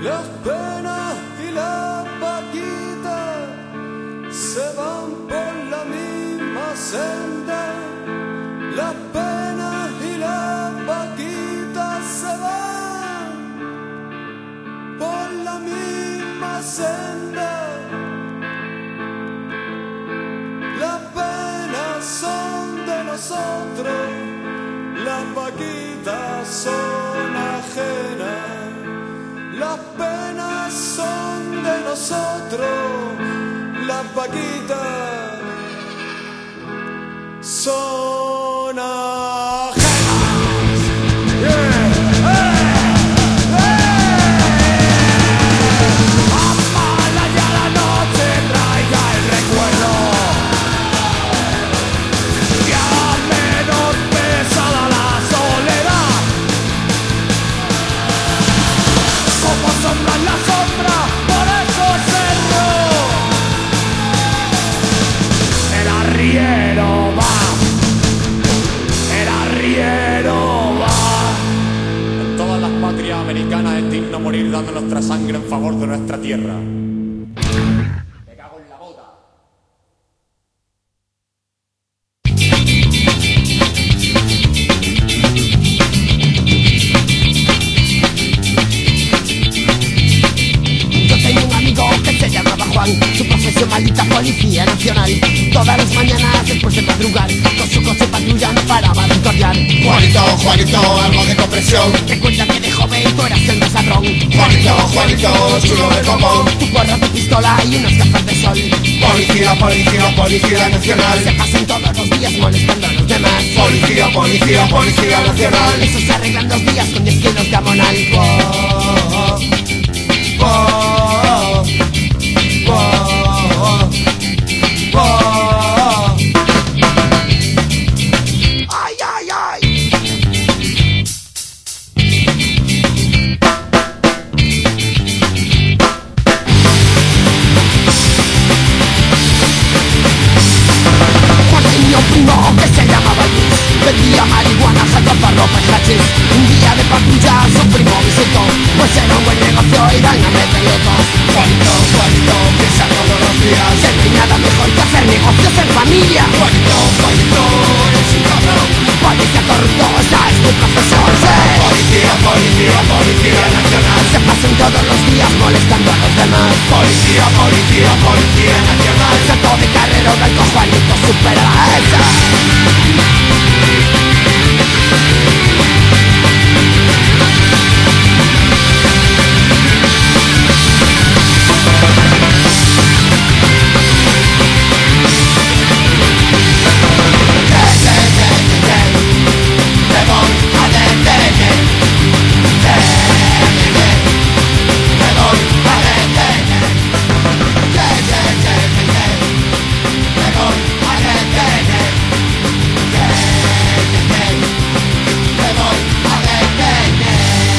Las penas y la vaquita se van por la misma senda. Las penas y la vaquita se van por la misma senda. Las penas son de nosotros, las vaquitas son ajenas. Las penas son de nosotros, las vaquitas son ajenas. Amala ya la noche, traiga el recuerdo, ya menos pesada la soledad. Como sombra en la sombra, por esos cerros, el arriero va, el arriero va. En todas las patrias americanas es digno morir dando nuestra sangre en favor de nuestra tierra. Me cago en la bota. Yo tengo un amigo que se llamaba Juan, su profesión maldita policía nacional. Todas las mañanas después de madrugar, con su coche patrulla no paraba de torrear. Juanito, Juanito, algo de compresión. Recuerda que de joven tú eras el más ladrón. Juanito, Juanito, chulo de copón. Tu porra, tu pistola y unas gafas de sol. Policía, policía, policía nacional. Se pasan todos los días molestando a los demás. Policía, policía, policía nacional. Eso se arreglan 2 días con 10 kilos de amonal. Ay, ay, ay. Juan tenía un primo que se llamaba Luis. Vendía marihuana, jalapa, ropa y hachís. Un día de patrulla su primo visitó, pues era un buen negocio y dan a meterlo dos. Juanito, Juanito, piensa todos los días. Que no hay nada mejor que hacer negocios en familia. Juanito, Juanito, eres un cabrón. Policía corrupto, esa es tu profesión, sí. Policía, policía, policía nacional. Se pasan todos los días molestando a los demás. Policía, policía, policía nacional. Salto de carrera, el Juanito supera a esa. Te voy a detener. Te voy a detener. Te voy a detener. Te voy a detener.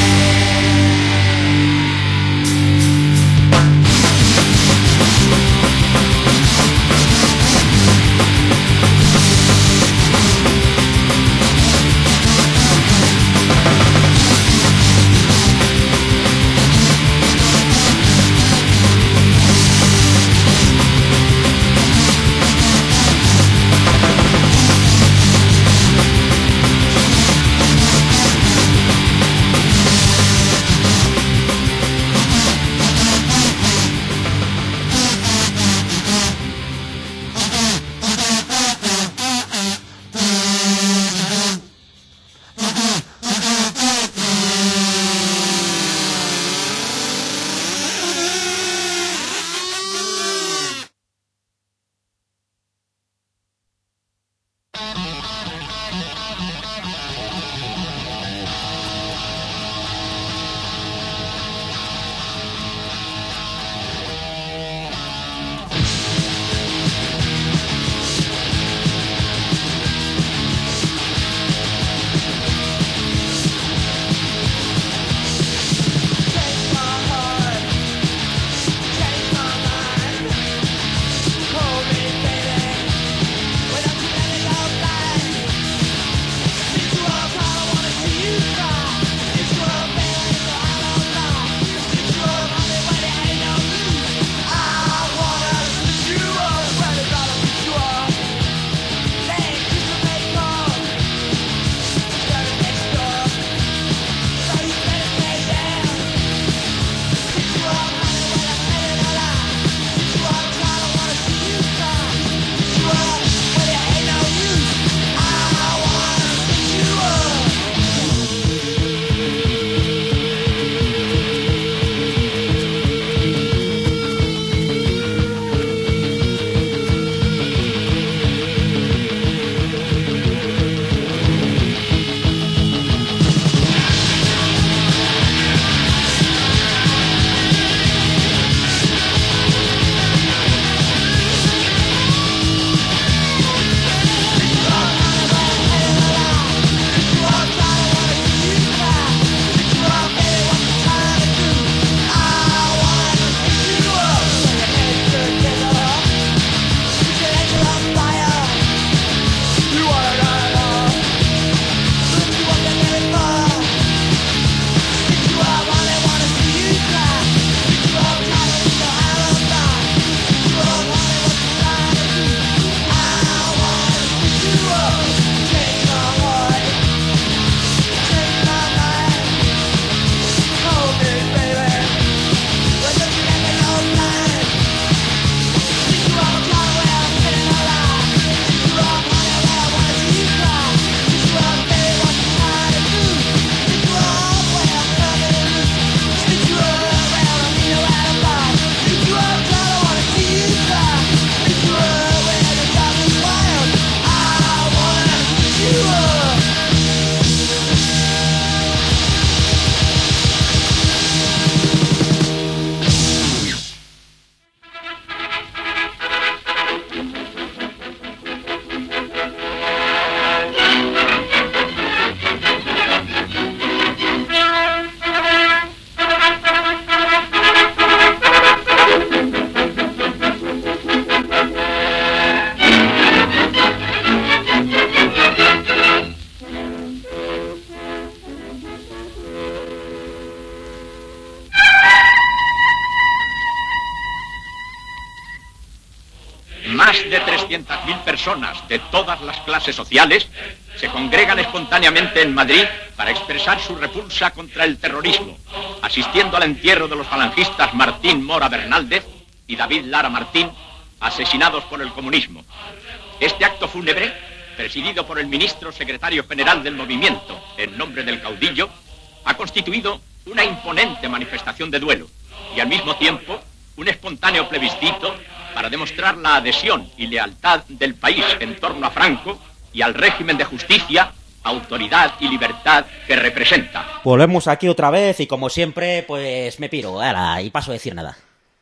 Más de 300.000 personas de todas las clases sociales se congregan espontáneamente en Madrid para expresar su repulsa contra el terrorismo, asistiendo al entierro de los falangistas Martín Mora Bernaldez y David Lara Martín, asesinados por el comunismo. Este acto fúnebre, presidido por el ministro secretario general del movimiento, en nombre del caudillo, ha constituido una imponente manifestación de duelo y al mismo tiempo un espontáneo plebiscito para demostrar la adhesión y lealtad del país en torno a Franco y al régimen de justicia, autoridad y libertad que representa. Volvemos aquí otra vez y como siempre, pues me piro, ala, y paso a decir nada.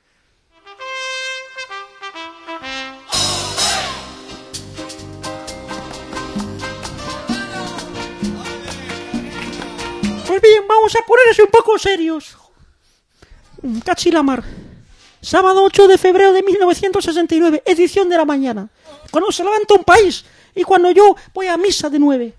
Pues bien, vamos a ponerse un poco serios. Cachilamar. Sábado 8 de febrero de 1969, edición de la mañana. Cuando se levanta un país y cuando yo voy a misa de 9.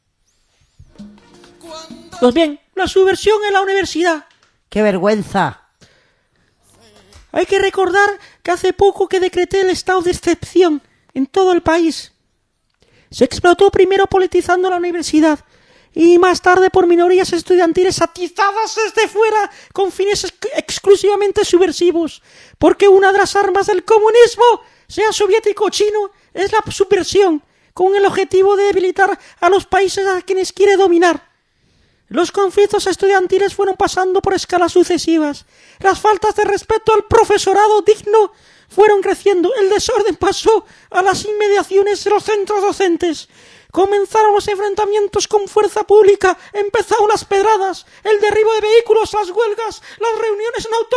Pues bien, la subversión en la universidad. ¡Qué vergüenza! Hay que recordar que hace poco que decreté el estado de excepción en todo el país. Se explotó primero politizando la universidad y más tarde por minorías estudiantiles atizadas desde fuera con fines exclusivamente subversivos, porque una de las armas del comunismo, sea soviético o chino, es la subversión, con el objetivo de debilitar a los países a quienes quiere dominar. Los conflictos estudiantiles fueron pasando por escalas sucesivas, las faltas de respeto al profesorado digno fueron creciendo, el desorden pasó a las inmediaciones de los centros docentes. Comenzaron los enfrentamientos con fuerza pública, empezaron las pedradas, el derribo de vehículos, las huelgas, las reuniones no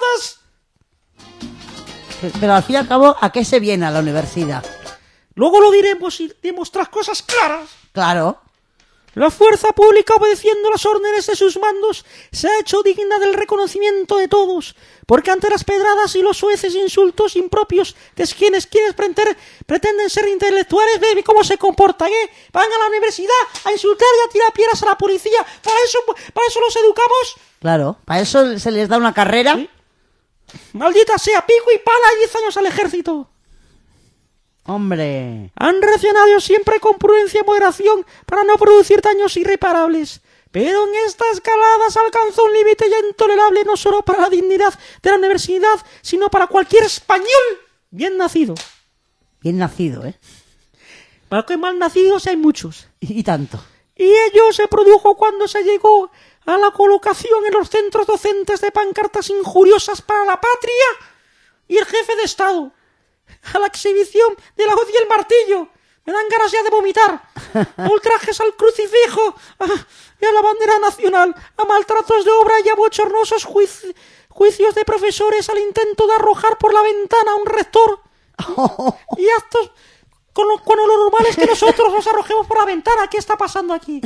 autorizadas. Pero al fin y al cabo, ¿a qué se viene a la universidad? Luego lo diremos y demostrar cosas claras. Claro. La fuerza pública, obedeciendo las órdenes de sus mandos, se ha hecho digna del reconocimiento de todos, porque ante las pedradas y los soeces insultos impropios de quienes pretenden ser intelectuales, ve cómo se comportan, van a la universidad a insultar y a tirar piedras a la policía. ¿Para eso los educamos? Claro, para eso se les da una carrera. ¿Sí? Maldita sea, pico y pala, 10 años al ejército. Hombre. Han reaccionado siempre con prudencia y moderación para no producir daños irreparables. Pero en esta escalada se alcanzó un límite ya intolerable no solo para la dignidad de la universidad, sino para cualquier español bien nacido. Bien nacido, ¿eh? Para que mal nacidos hay muchos. Y tanto. Y ello se produjo cuando se llegó a la colocación en los centros docentes de pancartas injuriosas para la patria y el jefe de Estado. A la exhibición de la hoz y el martillo. Me dan ganas ya de vomitar. A ultrajes al crucifijo y a la bandera nacional. A maltratos de obra y a bochornosos juicios de profesores al intento de arrojar por la ventana a un rector. Y actos cuando lo normal es que nosotros nos arrojemos por la ventana. ¿Qué está pasando aquí?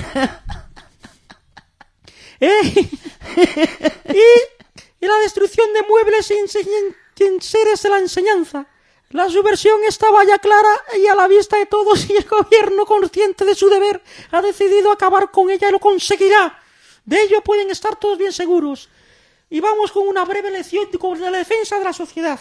Y la destrucción de muebles y enseres de la enseñanza. La subversión estaba ya clara y a la vista de todos, y el gobierno, consciente de su deber, ha decidido acabar con ella y lo conseguirá. De ello pueden estar todos bien seguros. Y vamos con una breve lección de la defensa de la sociedad.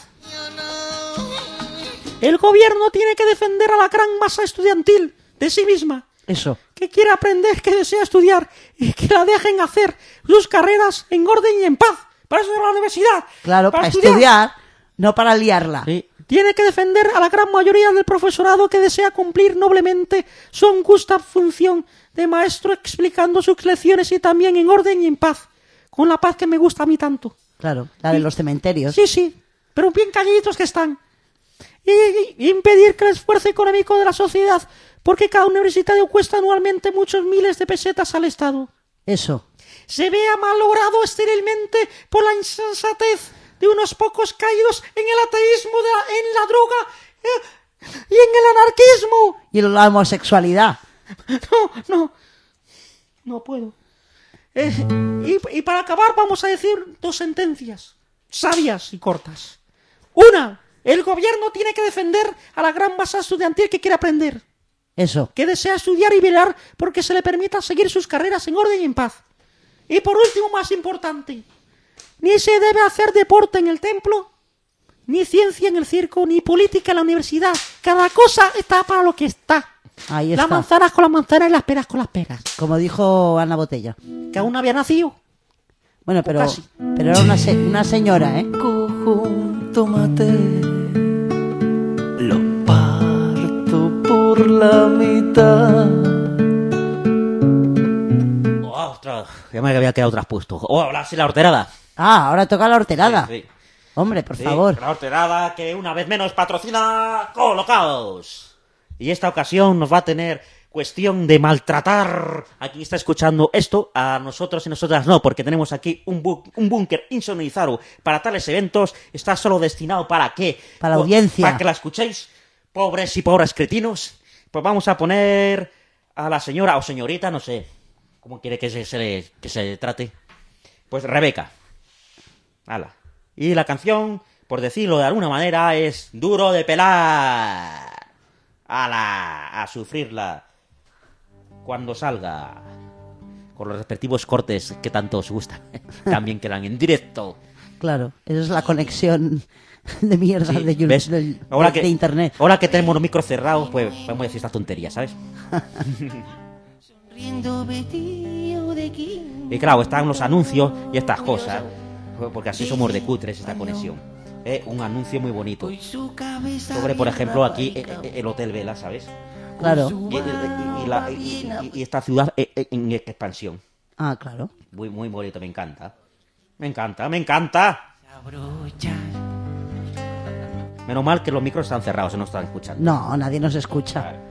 El gobierno tiene que defender a la gran masa estudiantil de sí misma. Eso. Que quiera aprender, que desea estudiar y que la dejen hacer sus carreras en orden y en paz. Para eso es la universidad. Claro, para estudiar, no para liarla. Sí. Tiene que defender a la gran mayoría del profesorado que desea cumplir noblemente su angusta función de maestro, explicando sus lecciones y también en orden y en paz. Con la paz que me gusta a mí tanto. Claro, la de los cementerios. Sí, pero bien calladitos que están. Y impedir que el esfuerzo económico de la sociedad, porque cada universitario cuesta anualmente muchos miles de pesetas al Estado. Eso. Se vea malogrado estérilmente por la insensatez de unos pocos caídos en el ateísmo, en la droga y en el anarquismo. Y en la homosexualidad. No puedo. Y para acabar vamos a decir 2 sentencias sabias y cortas. Una, el gobierno tiene que defender a la gran masa estudiantil que quiere aprender. Eso. Que desea estudiar y velar porque se le permita seguir sus carreras en orden y en paz. Y por último, más importante, ni se debe hacer deporte en el templo, ni ciencia en el circo, ni política en la universidad. Cada cosa está para lo que está. Ahí está. Las manzanas con las manzanas y las peras con las peras. Como dijo Ana Botella. Que aún no había nacido. Bueno, pero Casi. era una señora, ¿eh? Cojo un tomate, lo parto por la mitad. Ostras, ya me había quedado traspuesto. Oh, ahora sí la horterada. Ah, ahora toca la horterada. Sí. Hombre, por Sí, favor. la horterada que una vez menos patrocina Colocaos. Y esta ocasión nos va a tener cuestión de maltratar a quien está escuchando esto, a nosotros y nosotras no, porque tenemos aquí un búnker insonorizado para tales eventos. Está solo destinado ¿para qué? Para la audiencia. Para que la escuchéis, pobres y pobres cretinos. Pues vamos a poner a la señora o señorita, no sé cómo quiere que se trate. Pues Rebeca. Hala. Y la canción, por decirlo de alguna manera, es Duro de pelar. ¡Hala! A sufrirla cuando salga. Con los respectivos cortes que tanto os gustan. También quedan en directo. Claro, esa es la conexión de mierda Sí, de, ¿ves? de internet. Ahora que tenemos los micros cerrados, pues vamos a decir estas tonterías, ¿sabes? Y claro, están los anuncios y estas cosas. Porque así somos de cutres esta conexión. Un anuncio muy bonito. Sobre, por ejemplo, aquí el Hotel Vela, ¿sabes? Claro. Y esta ciudad en expansión. Ah, claro. Muy, muy bonito, me encanta. Me encanta, me encanta. Menos mal que los micros están cerrados, se nos están escuchando. No, nadie nos escucha. Vale.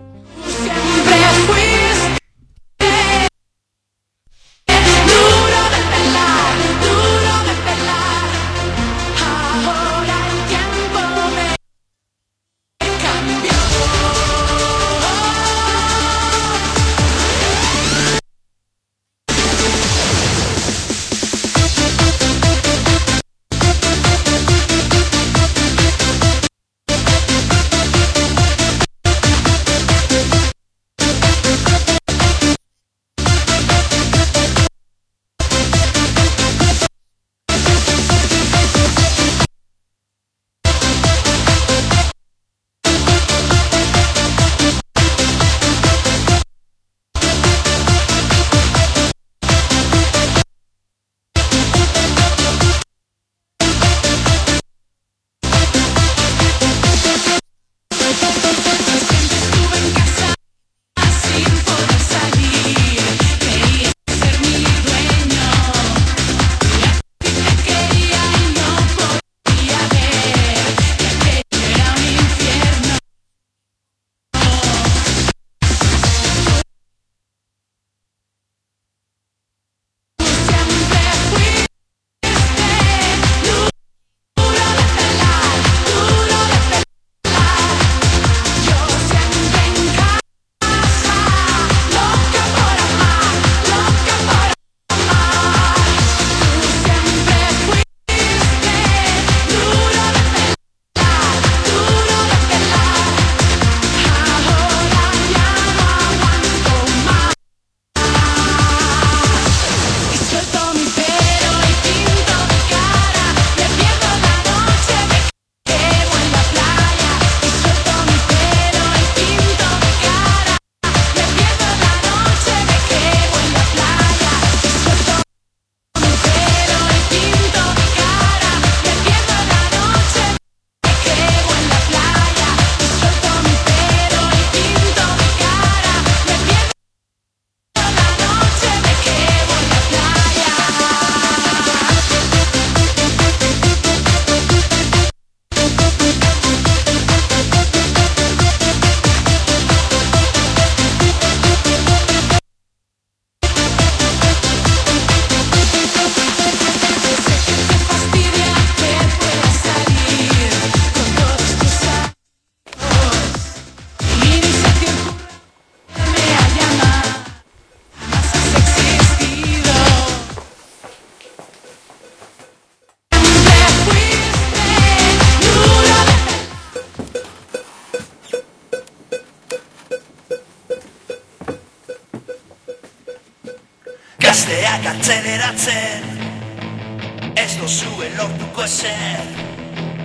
Gazteak atzeleratzen ez dozue lortuko ezer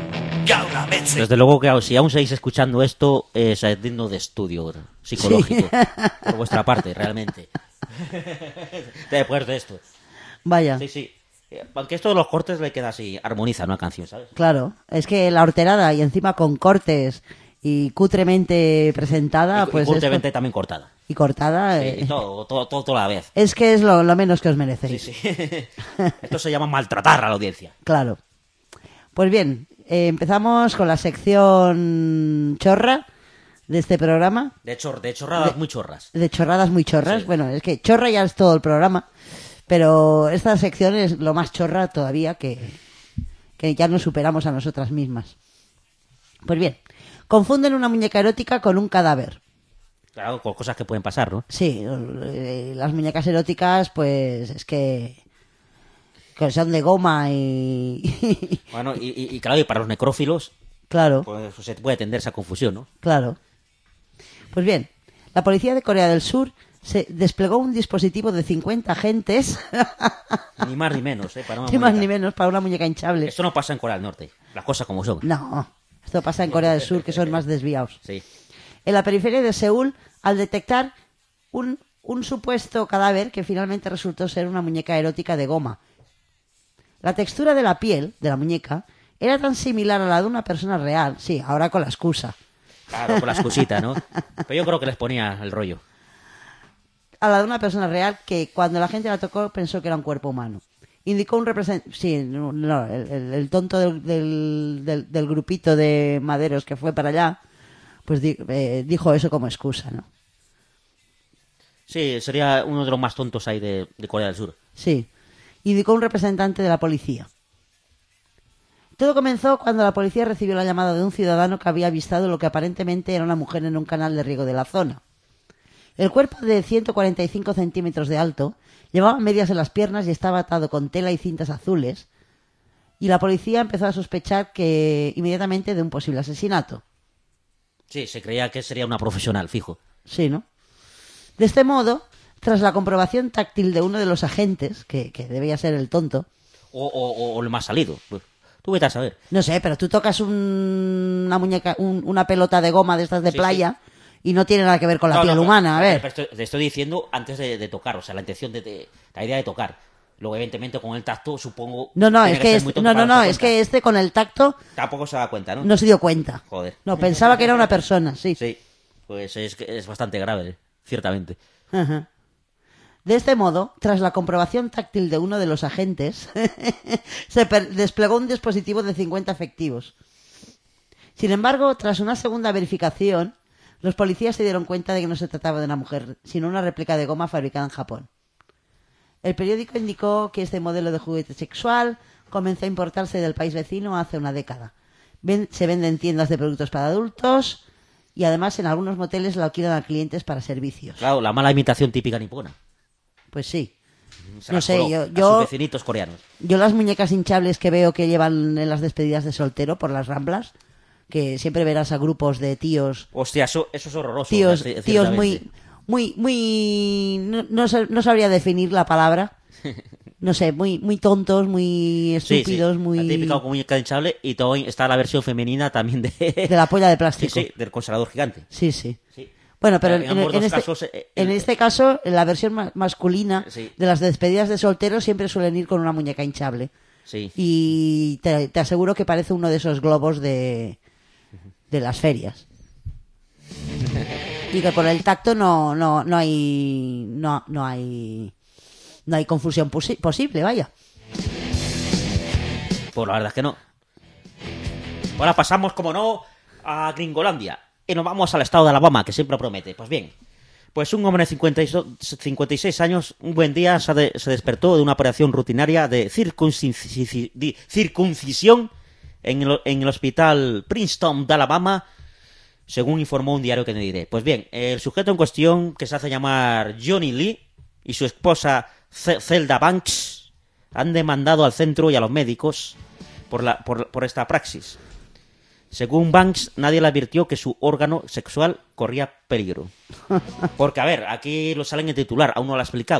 Desde luego que si aún seguís escuchando esto, es digno de estudio psicológico. Sí. Por vuestra parte, realmente. Después de esto. Vaya. Sí. Aunque esto de los cortes le queda así, armoniza una canción, ¿sabes? Claro, es que la horterada y encima con cortes y cutremente presentada, pues... Y cutremente también cortada. Y cortada... Sí, todo a la vez. Es que es lo menos que os merecéis. Sí. Esto se llama maltratar a la audiencia. Claro. Pues bien, empezamos con la sección chorra de este programa. De chorradas muy chorras. De chorradas muy chorras. Sí. Bueno, es que chorra ya es todo el programa. Pero esta sección es lo más chorra todavía que ya nos superamos a nosotras mismas. Pues bien, confunden una muñeca erótica con un cadáver. Claro, con cosas que pueden pasar, ¿no? Sí, las muñecas eróticas, pues es que son de goma y... Bueno, y claro, y para los necrófilos, claro, pues se puede tender esa confusión, ¿no? Claro. Pues bien, la policía de Corea del Sur se desplegó un dispositivo de 50 agentes. Ni más ni menos, para una ni más ni menos para una muñeca hinchable. Esto no pasa en Corea del Norte, las cosas como son. No, esto pasa en Corea del Sur, que son más desviados. Sí. En la periferia de Seúl, al detectar un supuesto cadáver que finalmente resultó ser una muñeca erótica de goma. La textura de la piel de la muñeca era tan similar a la de una persona real, sí, ahora con la excusa. Claro, con la excusita, ¿no? Pero yo creo que les ponía el rollo. A la de una persona real que cuando la gente la tocó pensó que era un cuerpo humano. Indicó un representante... Sí, no, el tonto del grupito de maderos que fue para allá, pues dijo eso como excusa, ¿no? Sí, sería uno de los más tontos ahí de Corea del Sur. Sí, indicó un representante de la policía. Todo comenzó cuando la policía recibió la llamada de un ciudadano que había avistado lo que aparentemente era una mujer en un canal de riego de la zona. El cuerpo de 145 centímetros de alto llevaba medias en las piernas y estaba atado con tela y cintas azules, y la policía empezó a sospechar que inmediatamente de un posible asesinato. Sí, se creía que sería una profesional, fijo. Sí, ¿no? De este modo, tras la comprobación táctil de uno de los agentes, que debía ser el tonto... O el más salido. Tú vete a saber. No sé, pero tú tocas una muñeca, una pelota de goma de estas de playa... Sí. Y no tiene nada que ver con la piel humana, a ver. Pero te estoy diciendo antes de tocar, o sea, la intención la idea de tocar. Luego, evidentemente, con el tacto, supongo... es que este con el tacto... Tampoco se da cuenta, ¿no? No se dio cuenta. Joder. No, pensaba que era una persona, sí. Sí, pues es bastante grave, ciertamente. Ajá. De este modo, tras la comprobación táctil de uno de los agentes, se desplegó un dispositivo de 50 efectivos. Sin embargo, tras una segunda verificación... Los policías se dieron cuenta de que no se trataba de una mujer, sino una réplica de goma fabricada en Japón. El periódico indicó que este modelo de juguete sexual comenzó a importarse del país vecino hace una década. Se vende en tiendas de productos para adultos y además en algunos moteles lo alquilan a clientes para servicios. Claro, la mala imitación típica nipona. Pues sí. No sé, yo sus vecinitos coreanos. Yo las muñecas hinchables que veo que llevan en las despedidas de soltero por las Ramblas... que siempre verás a grupos de tíos... Hostia, eso es horroroso. Tíos muy... No sabría definir la palabra. No sé, muy tontos, muy estúpidos, muy... La típica muñeca hinchable, y todo está la versión femenina también de la polla de plástico. Sí, del consolador gigante. Sí. Bueno, pero en este caso, en la versión masculina de las despedidas de solteros siempre suelen ir con una muñeca hinchable. Sí. Y te aseguro que parece uno de esos globos de las ferias. Y que por el tacto no hay confusión posible, vaya. Pues la verdad es que no. Ahora pasamos, como no, a Gringolandia y nos vamos al estado de Alabama, que siempre promete. Pues bien, pues un hombre de 56 años un buen día se despertó de una operación rutinaria de circuncisión en el hospital Princeton de Alabama, según informó un diario que no diré. Pues bien, el sujeto en cuestión, que se hace llamar Johnny Lee, y su esposa Zelda Banks han demandado al centro y a los médicos por esta praxis. Según Banks, nadie le advirtió que su órgano sexual corría peligro. Porque, a ver, aquí lo salen en titular, aún no lo ha explicado,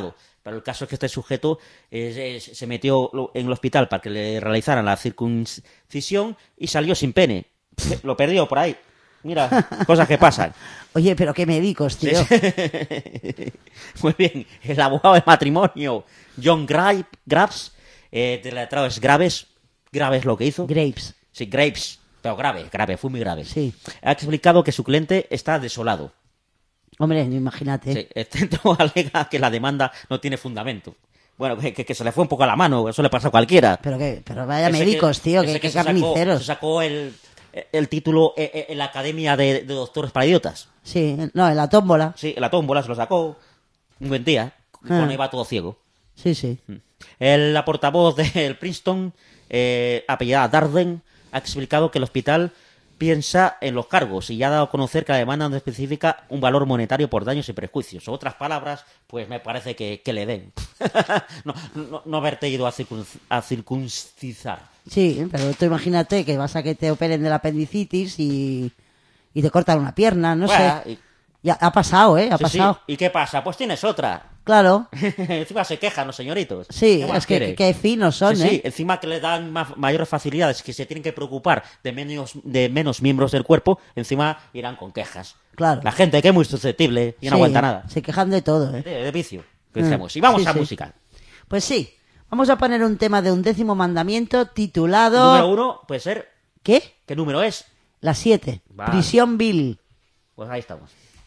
Pero el caso es que este sujeto se metió en el hospital para que le realizaran la circuncisión y salió sin pene. Lo perdió por ahí. Mira, cosas que pasan. Oye, pero qué médicos, tío. Muy bien. El abogado de matrimonio, John Graves, de letrado es Graves lo que hizo. Graves. Sí, Graves. Pero grave, fue muy grave. Sí. Ha explicado que su cliente está desolado. Hombre, imagínate. Sí, el centro alega que la demanda no tiene fundamento. Bueno, que se le fue un poco a la mano, eso le pasa a cualquiera. Pero vaya médicos, tío, que carniceros. Se sacó el título en la Academia de Doctores para Idiotas. Sí, no, en la tómbola. Sí, en la tómbola se lo sacó un buen día, cuando iba todo ciego. Sí. La portavoz del Princeton, apellidada Darden, ha explicado que el hospital piensa en los cargos y ya ha dado a conocer que la demanda no especifica un valor monetario por daños y perjuicios. O otras palabras, pues me parece que le den. no haberte ido a circuncisar. Sí, pero tú imagínate que vas a que te operen del apendicitis y te cortan una pierna, no sé. Ya ha pasado, Ha pasado. Sí. ¿Y qué pasa? Pues tienes otra. Claro. Encima se quejan los señoritos. Sí, es que finos son, Sí, encima que le dan mayores facilidades, que se tienen que preocupar de menos miembros del cuerpo, encima irán con quejas. Claro. La gente que es muy susceptible y no aguanta nada. Se quejan de todo, De vicio. Pensemos. Y vamos a música. Pues sí, vamos a poner un tema de 11º mandamiento titulado... Número 1 puede ser... ¿Qué? ¿Qué número es? La 7. Vale. Prisión Vil. Pues ahí estamos.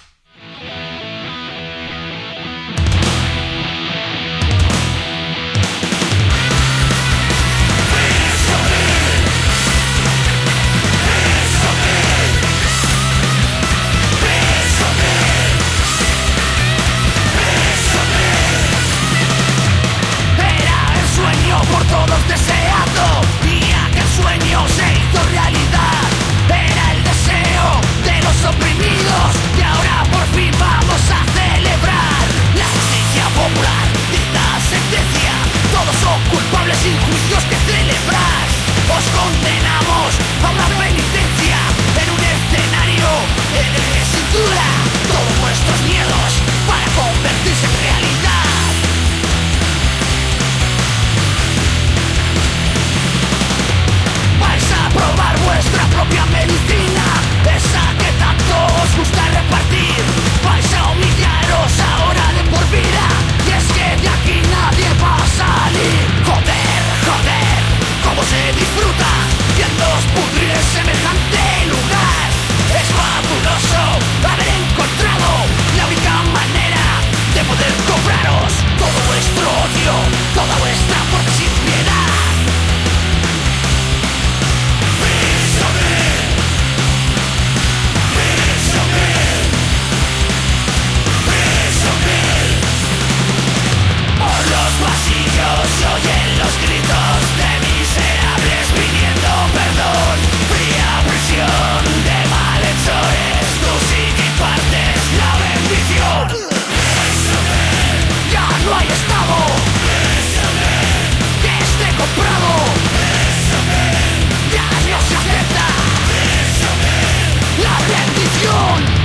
Por todos deseado, y aquel sueño se hizo realidad. Era el deseo de los oprimidos y ahora por fin vamos a celebrar la justicia popular, dicta sentencia. Todos son culpables sin juicios que celebrar. Os condenamos a una penitencia en un escenario en el que sin duda todos vuestros miedos van a convertirse en realidad. Probar vuestra propia medicina, esa que tanto os gusta repartir. Vais a humillaros ahora de por vida, y es que de aquí nadie va a salir. Joder, cómo se disfruta viéndoos pudrir en semejante lugar. Es fabuloso haber encontrado la única manera de poder cobraros todo vuestro odio, toda vuestra muerte sin piedad. Se oyen los gritos de miserables pidiendo perdón. Fría prisión de malhechores, tú sí que impartes la bendición. Ya no hay estado que esté comprado. Ya no se acepta la rendición.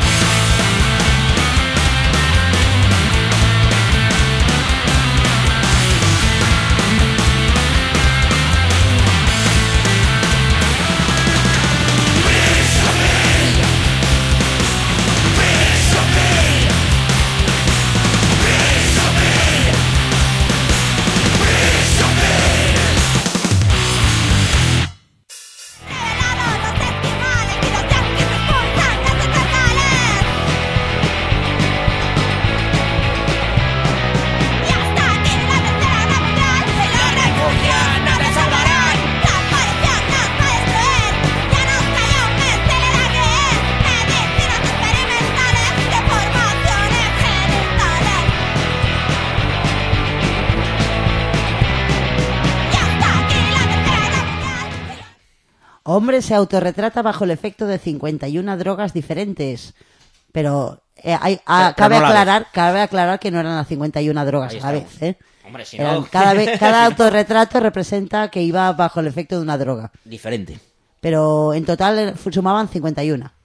Hombre se autorretrata bajo el efecto de 51 drogas diferentes. Pero cabe aclarar que no eran las 51 drogas a la vez, ¿eh? Hombre, si no... Cada autorretrato representa que iba bajo el efecto de una droga. Diferente. Pero en total sumaban 51.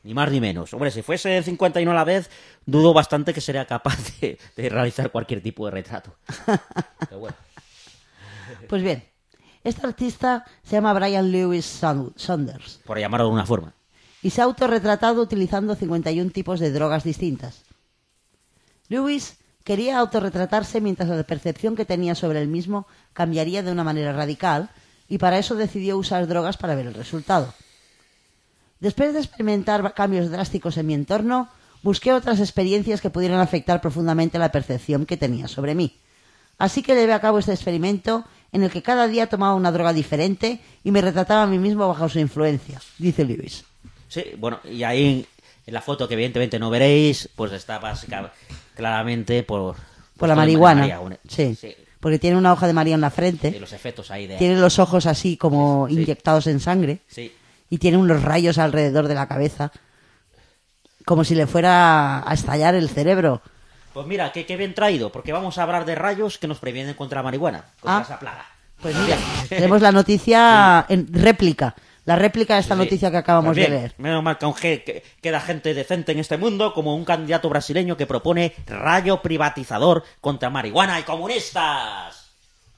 Ni más ni menos. Hombre, si fuese 51 a la vez, dudo bastante que sería capaz de realizar cualquier tipo de retrato. Pero bueno. Pues bien, este artista se llama Brian Lewis Saunders Por llamarlo de alguna forma. y se ha autorretratado utilizando 51 tipos de drogas distintas. Lewis quería autorretratarse mientras la percepción que tenía sobre él mismo cambiaría de una manera radical y para eso decidió usar drogas para ver el resultado. Después de experimentar cambios drásticos en mi entorno, busqué otras experiencias que pudieran afectar profundamente la percepción que tenía sobre mí. Así que llevé a cabo este experimento en el que cada día tomaba una droga diferente y me retrataba a mí mismo bajo su influencia, dice Lewis. Sí, bueno, y ahí en la foto que evidentemente no veréis, pues está básicamente claramente por la marihuana. María, sí, porque tiene una hoja de María en la frente. Y los efectos ahí de... Tiene los ojos así como inyectados en sangre. Sí. Y tiene unos rayos alrededor de la cabeza, como si le fuera a estallar el cerebro. Pues mira, qué bien traído, porque vamos a hablar de rayos que nos previenen contra la marihuana, contra esa plaga. Pues mira, tenemos la noticia en réplica, la réplica de esta noticia que acabamos de leer. Menos mal que aún queda gente decente en este mundo, como un candidato brasileño que propone rayo privatizador contra marihuana y comunistas.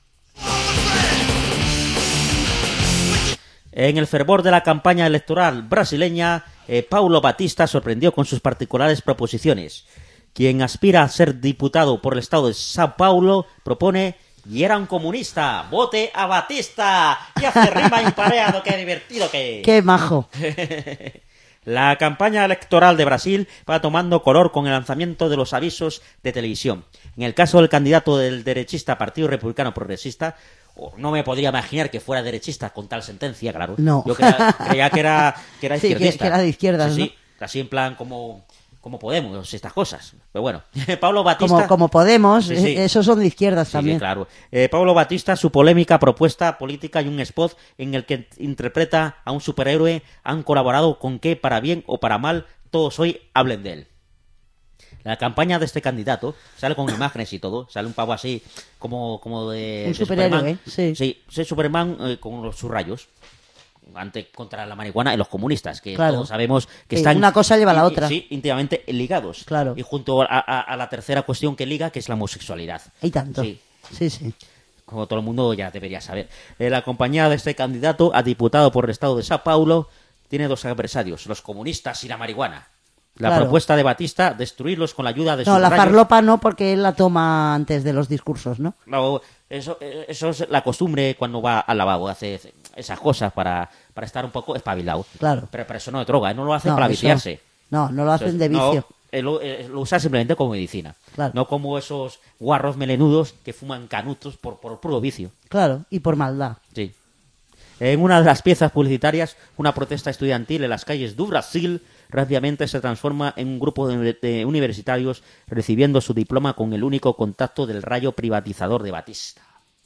En el fervor de la campaña electoral brasileña, Paulo Batista sorprendió con sus particulares proposiciones. Quien aspira a ser diputado por el estado de Sao Paulo propone "y era un comunista, vote a Batista", y hace rima impareado, qué divertido que es. ¡Qué majo! La campaña electoral de Brasil va tomando color con el lanzamiento de los avisos de televisión. En el caso del candidato del derechista Partido Republicano Progresista, no me podría imaginar que fuera derechista con tal sentencia, claro. No. Yo creía que era izquierdista. Sí, que era de izquierdas, sí, ¿no? Sí, así en plan como Podemos, estas cosas. Pero bueno, Pablo Batista... Como Podemos, sí. Esos son de izquierdas también. Sí, claro. Pablo Batista, su polémica propuesta política y un spot en el que interpreta a un superhéroe han colaborado con que, para bien o para mal, todos hoy hablen de él. La campaña de este candidato sale con imágenes y todo, sale un pavo así como de... Un superhéroe, Superman. Sí, Superman con sus rayos. Contra la marihuana y los comunistas, que claro. Todos sabemos que están... Una cosa lleva a la otra. Sí, íntimamente ligados. Claro. Y junto a la tercera cuestión que liga, que es la homosexualidad. Y tanto. Sí. Sí. Como todo el mundo ya debería saber. La compañía de este candidato a diputado por el estado de Sao Paulo tiene dos adversarios, los comunistas y la marihuana. La propuesta de Batista, destruirlos con la ayuda de sus rayos. No, la rayos. farlopa no, porque él la toma antes de los discursos, ¿no? No, eso es la costumbre cuando va al lavabo, hace esas cosas para estar un poco espabilado. Claro. Pero eso no es droga, no lo hacen para viciarse. No lo hacen de vicio. No, lo usa simplemente como medicina. Claro. No como esos guarros melenudos que fuman canutos por puro vicio. Claro, y por maldad. Sí. En una de las piezas publicitarias, una protesta estudiantil en las calles do Brasil rápidamente se transforma en un grupo de universitarios recibiendo su diploma con el único contacto del rayo privatizador de Batista.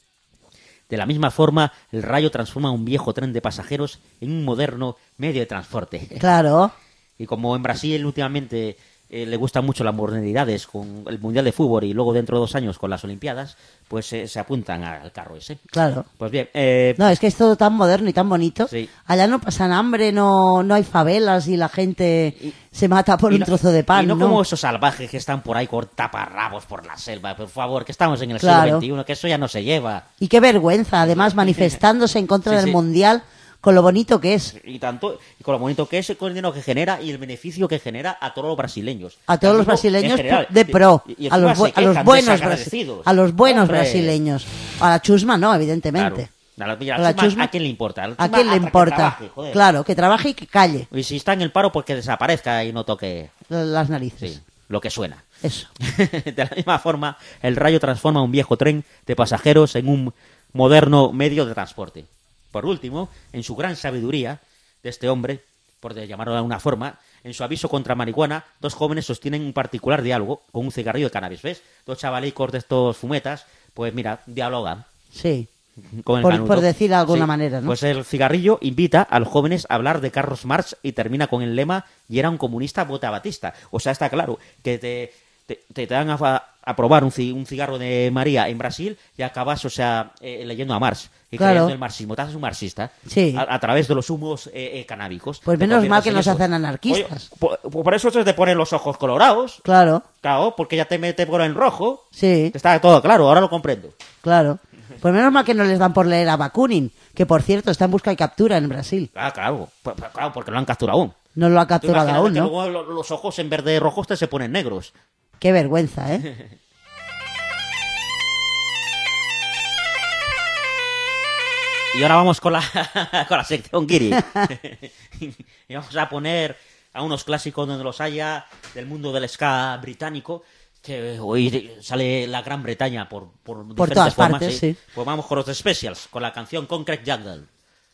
De la misma forma, el rayo transforma un viejo tren de pasajeros en un moderno medio de transporte. Claro. Y como en Brasil últimamente le gustan mucho las modernidades con el Mundial de Fútbol y luego dentro de 2 años con las Olimpiadas, pues se apuntan al carro ese. Claro. Pues bien. No, es que es todo tan moderno y tan bonito. Sí. Allá no pasan hambre, no hay favelas y la gente se mata por un trozo de pan. Y no como esos salvajes que están por ahí con taparrabos por la selva. Por favor, que estamos en el siglo XXI, que eso ya no se lleva. Y qué vergüenza, además, manifestándose en contra del Mundial con lo bonito que es. Y con lo bonito que es, con el dinero que genera y el beneficio que genera a todos los brasileños. A todos los brasileños general, de pro. Y a los buenos brasileños. A la chusma no, evidentemente. Claro. A la chusma, ¿a quién le importa? ¿A quién le importa? Claro, que trabaje y que calle. Y si está en el paro, pues que desaparezca y no toque las narices. Sí, lo que suena. Eso. De la misma forma, el rayo transforma un viejo tren de pasajeros en un moderno medio de transporte. Por último, en su gran sabiduría de este hombre, por llamarlo de alguna forma, en su aviso contra marihuana, 2 jóvenes sostienen un particular diálogo con un cigarrillo de cannabis. ¿Ves? 2 chavalicos de estos fumetas, pues mira, dialogan. Sí. Con el por decir de alguna manera, ¿no? Pues el cigarrillo invita a los jóvenes a hablar de Karl Marx y termina con el lema "y era un comunista, vota a Batista". O sea, está claro que te dan a probar un cigarro de María en Brasil y acabas, leyendo a Marx. y Claro. creyendo el marxismo. Te haces un marxista Sí. a través de los humos canábicos. Pues Te menos mal conviertes que en nos eso. hacen anarquistas. Oye, por eso se te ponen los ojos colorados. Claro, Claro, porque ya te ponen en rojo. sí, Está todo claro, ahora lo comprendo. claro. Pues menos mal que no les dan por leer a Bakunin, que por cierto está en busca y captura en Brasil. Claro, claro, porque lo han capturado aún. No lo ha Tú capturado imagínate aún, que ¿no? luego los ojos en vez de rojos se ponen negros. Qué vergüenza, ¿eh? Y ahora vamos con la, con la sección Guiri. Y vamos a poner a unos clásicos donde los haya del mundo del ska británico, que hoy sale la Gran Bretaña por diferentes todas formas. partes, sí. Pues vamos con los The Specials, con la canción Concrete Jungle.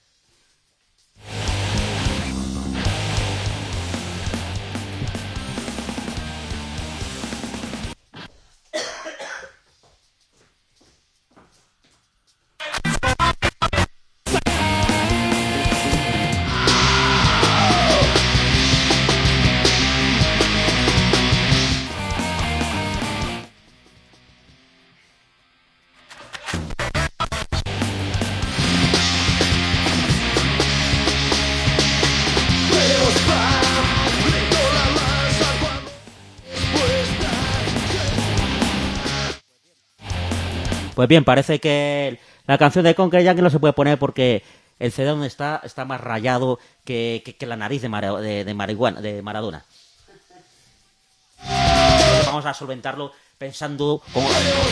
Pues bien, parece que la canción de Concrete Jungle no se puede poner porque el CD donde está más rayado que la nariz de Maradona. Vamos a solventarlo pensando como...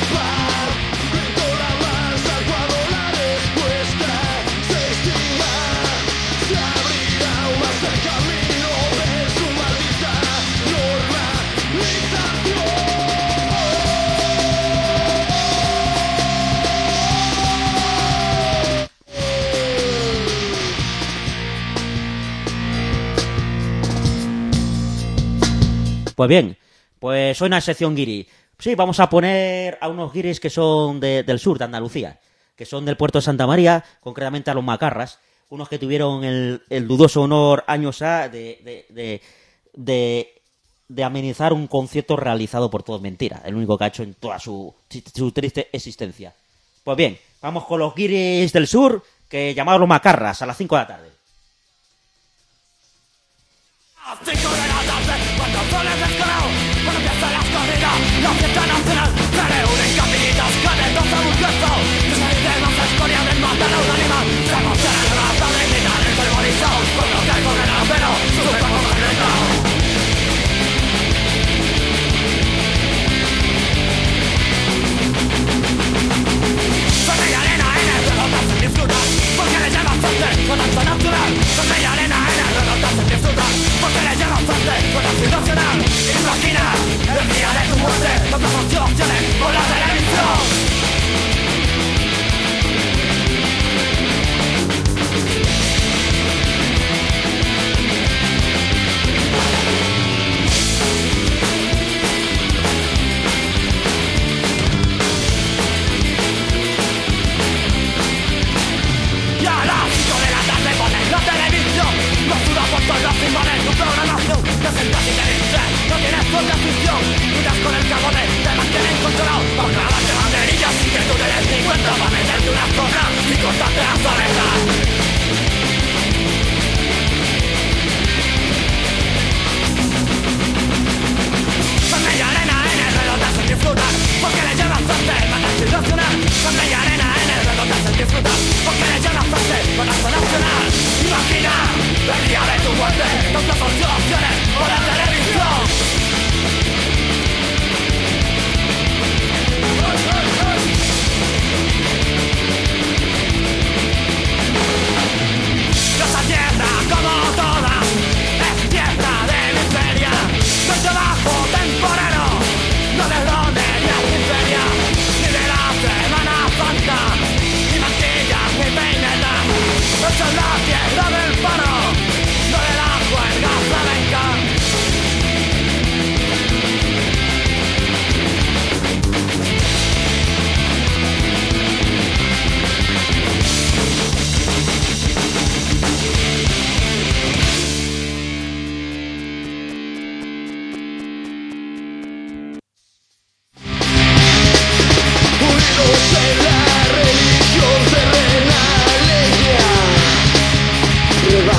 Pues bien, pues hoy una sección guiri. Sí, vamos a poner a unos guiris que son del sur, de Andalucía, que son del puerto de Santa María, concretamente a los Macarras, unos que tuvieron el dudoso honor años de amenizar un concierto realizado por Todo Mentira, el único que ha hecho en toda su triste existencia. Pues bien, vamos con los guiris del sur, que llamados los Macarras, a las 5 de la tarde. A 5 de la tarde, cuando el sol es descolado, cuando empieza la corrida, la fiesta nacional, se reúnen capillitas, canetos a un gesto, que se dice más escoria del matar a un animal, se emocionan en la tarde y gritan enfermorizados, con los que corren a cero, su cuerpo sangrentado. Sangre y arena en el reloj te hacen disfrutar, porque le llaman fuerte, con acto natural. Sangre y arena en el reloj te hacen disfrutar, porque le llaman fuerte, con acto nacional. Imagina el día de tu muerte, con promociones por la televisión.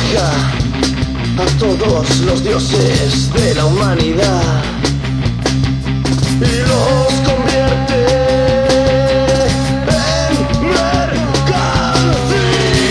sacrifica a todos los dioses de la humanidad y los convierte en mercancía.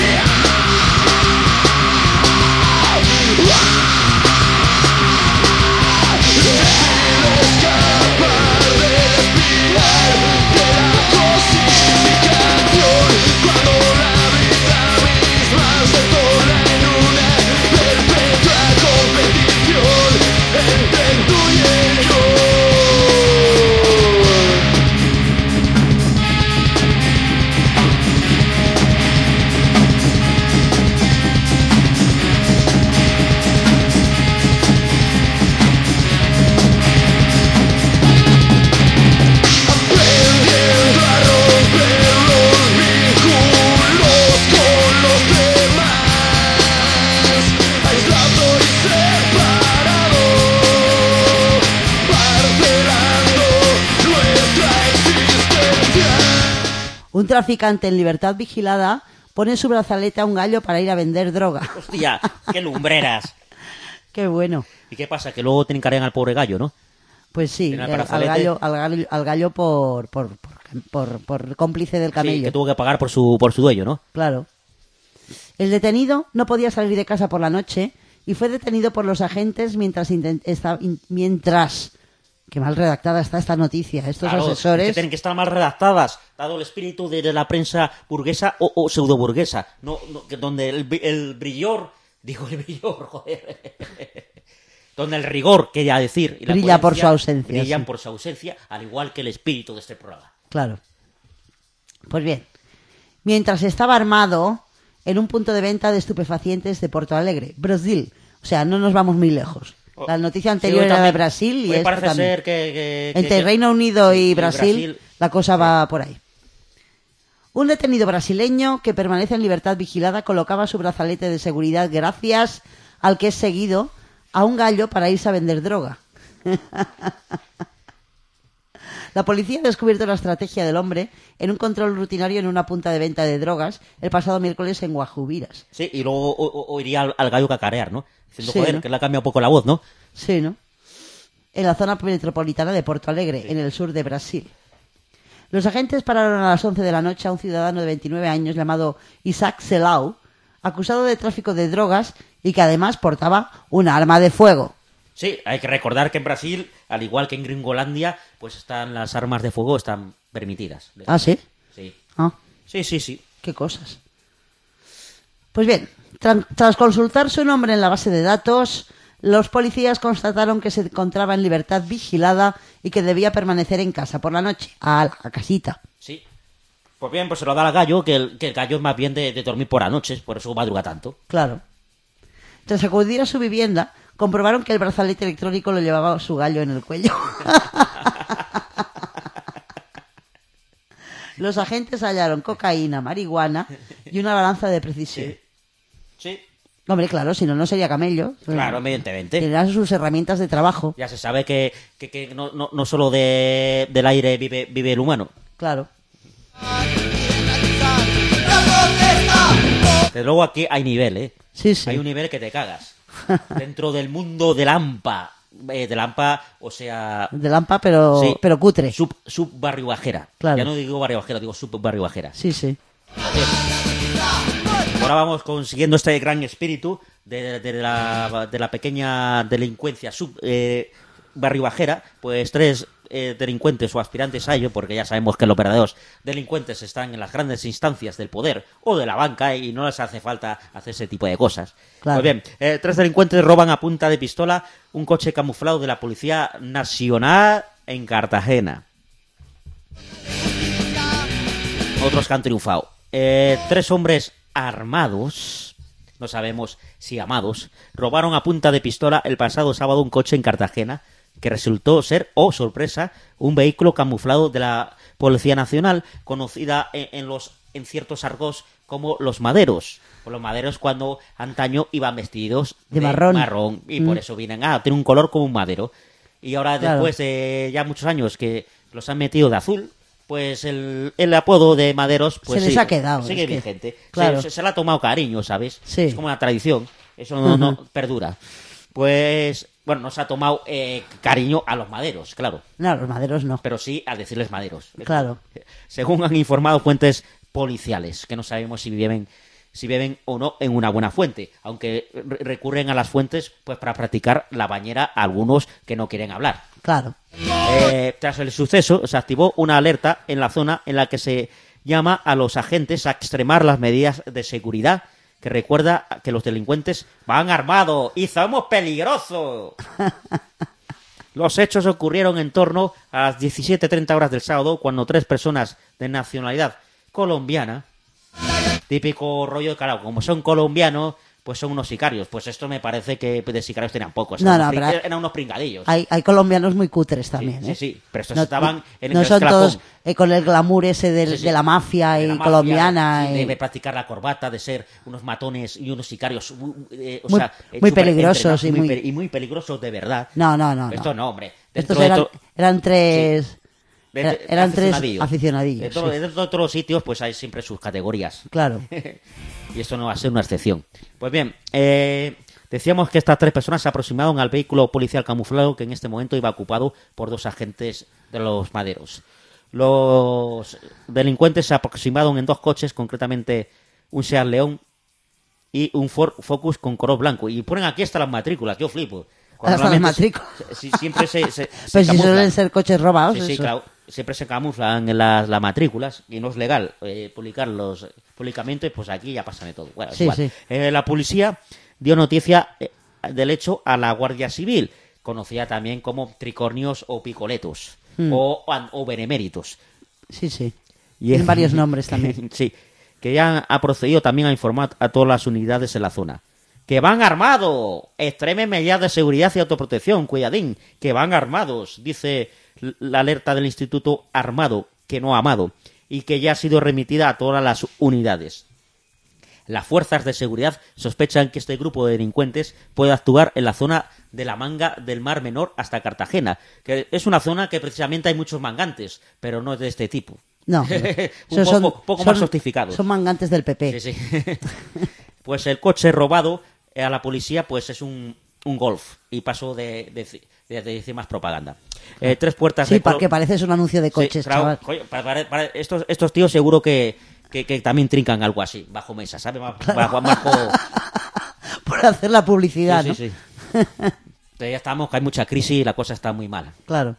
Un traficante en libertad vigilada pone en su brazalete a un gallo para ir a vender droga. Hostia, qué lumbreras. Qué bueno. ¿Y qué pasa? Que luego tienen carean al pobre gallo, ¿no? Pues sí, En el al brazalete. gallo por cómplice del camello. Sí, que tuvo que pagar por su dueño, ¿no? Claro. El detenido no podía salir de casa por la noche y fue detenido por los agentes mientras qué mal redactada está esta noticia. Estos Claro, asesores... que tienen que estar mal redactadas, dado el espíritu de la prensa burguesa o pseudo-burguesa. No, donde el brillor... Digo el brillor, joder. Donde el rigor, quería decir. Y la brilla por coherencia su ausencia. Brillan Sí. por su ausencia, al igual que el espíritu de este programa. Claro. Pues bien, mientras estaba armado en un punto de venta de estupefacientes de Porto Alegre, Brasil. O sea, no nos vamos muy lejos. La noticia anterior Sí, era de también. Brasil y Hoy esta parece también. ser que Entre Reino Unido y y Brasil, la cosa va por ahí. Un detenido brasileño que permanece en libertad vigilada colocaba su brazalete de seguridad gracias al que es seguido a un gallo para irse a vender droga. La policía ha descubierto la estrategia del hombre en un control rutinario en una punta de venta de drogas el pasado miércoles en Guajubiras. Sí, y luego oiría al gallo cacarear, ¿no? Diciendo, Sí, joder, ¿no? que le ha cambiado un poco la voz, ¿no? Sí, ¿no? En la zona metropolitana de Porto Alegre, en el sur de Brasil. Los agentes pararon a las 11 de la noche a un ciudadano de 29 años llamado Isaac Selau, acusado de tráfico de drogas y que además portaba un arma de fuego. Sí, hay que recordar que en Brasil, al igual que en Gringolandia, pues están las armas de fuego están permitidas. ¿Ah, sí? Sí. Ah, Sí. qué cosas. Pues bien, tras consultar su nombre en la base de datos, los policías constataron que se encontraba en libertad vigilada y que debía permanecer en casa por la noche, a la casita. Sí. Pues bien, pues se lo da al gallo, que el gallo es más bien de dormir por las noches, por eso madruga tanto. Claro. Tras acudir a su vivienda, comprobaron que el brazalete electrónico lo llevaba su gallo en el cuello. Los agentes hallaron cocaína, marihuana y una balanza de precisión. Sí. Hombre, claro, si no, no sería camello. Claro, evidentemente. Tendrán sus herramientas de trabajo. Ya se sabe que no solo del aire vive el humano. Claro. Desde luego aquí hay nivel, ¿eh? Sí, sí. Hay un nivel que te cagas. Dentro del mundo del AMPA. Del AMPA, o sea... De Lampa, pero, sí, pero cutre. Sub barrio bajera. Claro. Ya no digo barrio bajera, digo sub barrio bajera. Sí, sí. Ahora vamos consiguiendo este gran espíritu de la pequeña delincuencia sub barrio bajera. Pues 3 delincuentes o aspirantes a ello, porque ya sabemos que los verdaderos delincuentes están en las grandes instancias del poder o de la banca y no les hace falta hacer ese tipo de cosas. Claro. Pues bien, 3 delincuentes roban a punta de pistola un coche camuflado de la Policía Nacional en Cartagena. Otros que han triunfado. 3 hombres armados, no sabemos si amados, robaron a punta de pistola el pasado sábado un coche en Cartagena que resultó ser, oh sorpresa, un vehículo camuflado de la Policía Nacional, conocida en ciertos argos como los maderos. Pues los maderos cuando antaño iban vestidos de marrón. Y por eso vienen, tiene un color como un madero. Y ahora Claro. después de ya muchos años que los han metido de azul, pues el apodo de maderos pues Se les sí, ha quedado, sigue es que, vigente. claro. Se le ha tomado cariño, ¿sabes? Sí. Es como una tradición. Eso no perdura. Pues, bueno, no se ha tomado cariño a los maderos, claro. No, a los maderos no. Pero sí a decirles maderos. Claro. Según han informado fuentes policiales, que no sabemos si beben o no en una buena fuente, aunque recurren a las fuentes pues para practicar la bañera a algunos que no quieren hablar. Claro. Tras el suceso, se activó una alerta en la zona en la que se llama a los agentes a extremar las medidas de seguridad, que recuerda que los delincuentes van armados y somos peligrosos. Los hechos ocurrieron en torno a las 17:30 horas del sábado, cuando 3 personas de nacionalidad colombiana, típico rollo de carajo, como son colombianos, pues son unos sicarios. Pues esto me parece que de sicarios tenían pocos. Eran unos pringadillos. Hay colombianos muy cutres también, sí, ¿eh? Sí, pero estos estaban en no el son escalafón. todos con el glamour ese de la mafia De la y mafia, colombiana. de practicar la corbata, de ser unos matones y unos sicarios muy peligrosos y muy peligrosos de verdad. No. Esto no, hombre. Estos eran tres... Sí. Eran tres aficionadillos. Dentro de todos los sitios pues hay siempre sus categorías. Claro. Y esto no va a ser una excepción. Pues bien, decíamos que estas 3 personas se aproximaron al vehículo policial camuflado que en este momento iba ocupado por 2 agentes de los maderos. Los delincuentes se aproximaron en 2 coches, concretamente un Seat León y un Ford Focus con color blanco. Y ponen aquí hasta las matrículas, yo flipo. Hasta las matrículas. Siempre se Pero si suelen ser coches robados. Sí, claro. Siempre se camuflan en las matrículas y no es legal publicarlos públicamente, pues aquí ya pasa de todo. Bueno, sí, igual. Sí. La policía dio noticia del hecho a la Guardia Civil, conocida también como tricornios o picoletos o beneméritos. Sí. Tienen varios nombres también. Sí, que ya ha procedido también a informar a todas las unidades en la zona. ¡Que van armados! Extremen medidas de seguridad y autoprotección, cuidadín, que van armados, dice la alerta del Instituto Armado, que no amado, y que ya ha sido remitida a todas las unidades. Las fuerzas de seguridad sospechan que este grupo de delincuentes puede actuar en la zona de la Manga del Mar Menor hasta Cartagena, que es una zona que precisamente hay muchos mangantes, pero no es de este tipo. No, un poco más sofisticados. Son mangantes del PP. Sí. Pues el coche robado a la policía pues es un Golf, y paso de decir más propaganda. 3 puertas de porque pareces un anuncio de coches, sí, claro, chaval. Para estos tíos seguro que también trincan algo así, bajo mesa, ¿sabes? Bajo... Por hacer la publicidad, ¿no? Sí. Pero ya estamos, que hay mucha crisis y la cosa está muy mala. Claro.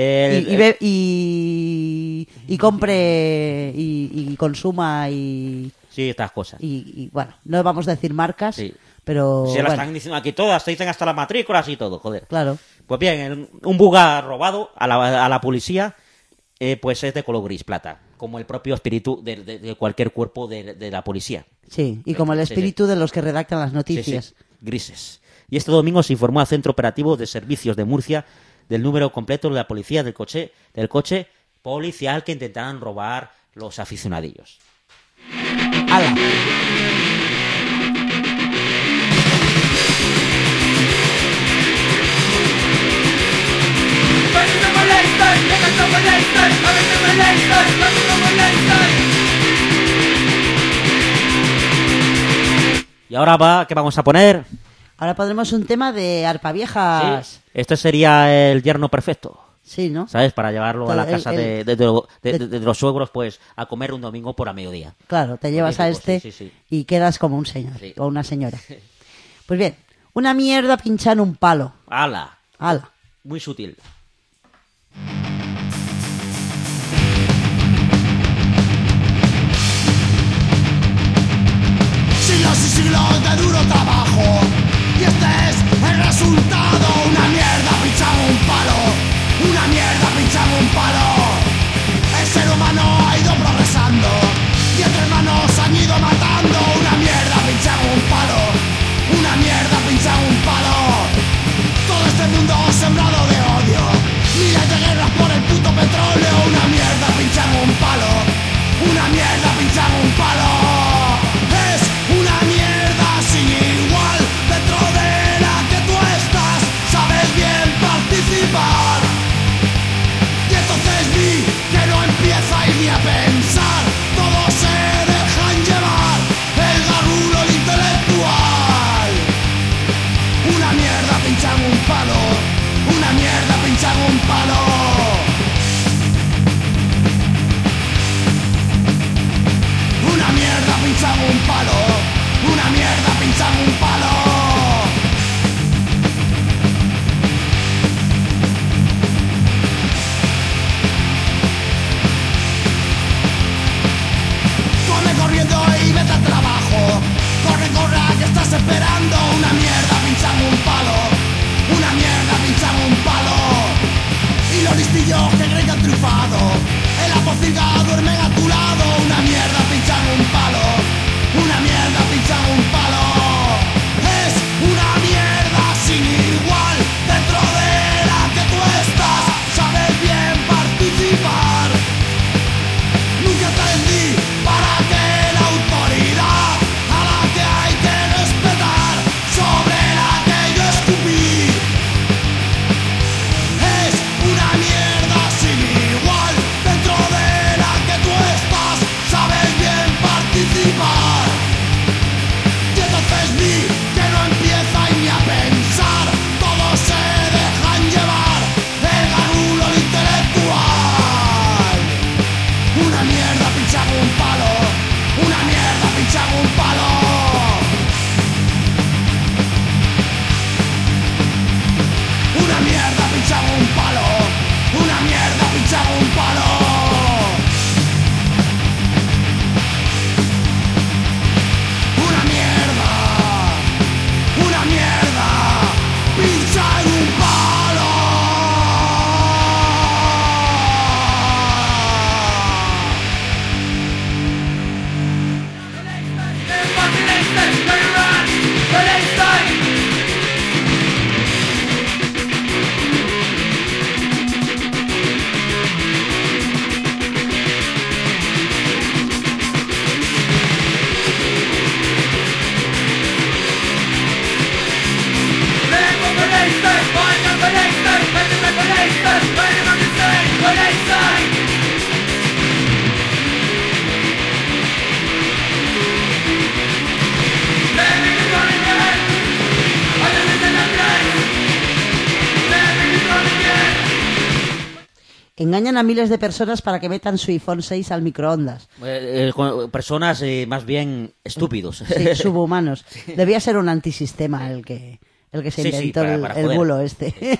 Y compre y consuma y... Sí, estas cosas. Y bueno, no vamos a decir marcas, sí. Pero... Se las están diciendo aquí todas, te dicen hasta las matrículas y todo, joder. Claro. Pues bien, un Buga robado a la policía, pues es de color gris plata, como el propio espíritu de cualquier cuerpo de la policía. Sí, y como el espíritu de los que redactan las noticias. Sí, grises. Y este domingo se informó al Centro Operativo de Servicios de Murcia del número completo de la policía del coche policial que intentaron robar los aficionadillos. ¡Hala! Y ahora ¿qué vamos a poner? Ahora pondremos un tema de Arpa Viejas. Sí. Este sería el yerno perfecto. Sí, ¿no? ¿Sabes? Para llevarlo a la casa de los suegros, pues, a comer un domingo por a mediodía. Claro, te llevas a sí. Y quedas como un señor o una señora. Pues bien, una mierda pinchar un palo. ¡Hala! ¡Hala! Muy sutil. Siglos y siglos de duro trabajo, y este es el resultado. Una mierda pinchamos un palo, una mierda pinchamos un palo. El ser humano ha ido progresando y entre manos han ido matando. Una mierda pinchamos un palo, una mierda pinchamos un palo. Todo este mundo sembrado de odio, miles de guerras por el puto petróleo. Una mierda pinchamos un palo, una mierda pinchamos un palo. Es una mierda sin igual, esperando una mierda, pinchame un palo. Una mierda, pinchame un palo. Y los listillos que creen que han triunfado en la pociga duermen a tu lado. Una mierda, pinchame un palo. Una mierda, pinchame un palo. Es una mierda sin igual dentro de la que tú estás. Sabes bien participar. Nunca aprendí para que la autoridad a la que hay que respetar, sobre la que yo escupí, es una mierda sin igual dentro de la que tú estás. Sabes bien participar. Y entonces vi que no empieza ni a pensar, todos se dejan llevar el garulo intelectual. Una mierda, pinchame un palo. Una mierda, pinchame un palo. Una mierda, pinchame un palo. Una mierda, pinchame un palo. Una mierda, pinchar un palo. Engañan a miles de personas para que metan su iPhone 6 al microondas. Personas más bien estúpidos. Sí, subhumanos. Debía ser un antisistema el que se inventó para el joder. bulo este.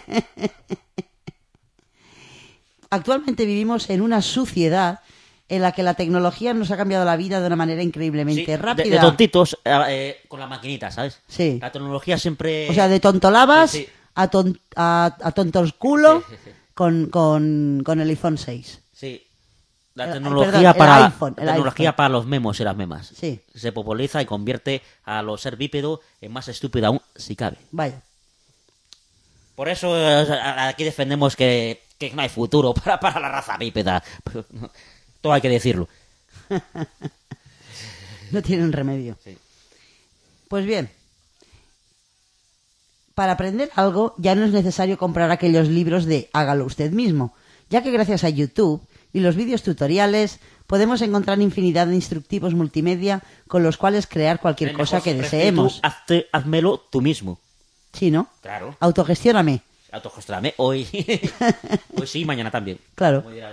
Actualmente vivimos en una sociedad en la que la tecnología nos ha cambiado la vida de una manera increíblemente rápida. De tontitos con la maquinita, ¿sabes? Sí. La tecnología siempre... O sea, de tontolabas Sí. a tontos culo Sí. con el iPhone 6. Sí. La El tecnología, iPhone, el tecnología iPhone. para los memos y las memas. Sí. Se populariza y convierte a los ser bípedo en más estúpido aún, si cabe. Vaya. Por eso aquí defendemos que no hay futuro para la raza bípeda. Todo hay que decirlo. No tienen remedio. Sí. Pues bien, para aprender algo ya no es necesario comprar aquellos libros de hágalo usted mismo, ya que gracias a YouTube y los vídeos tutoriales podemos encontrar infinidad de instructivos multimedia con los cuales crear cualquier cosa que deseemos. Házmelo tú mismo. Sí, ¿no? Claro. Autogestióname. Autogestioname hoy. Hoy sí, mañana también. Claro. Como dirá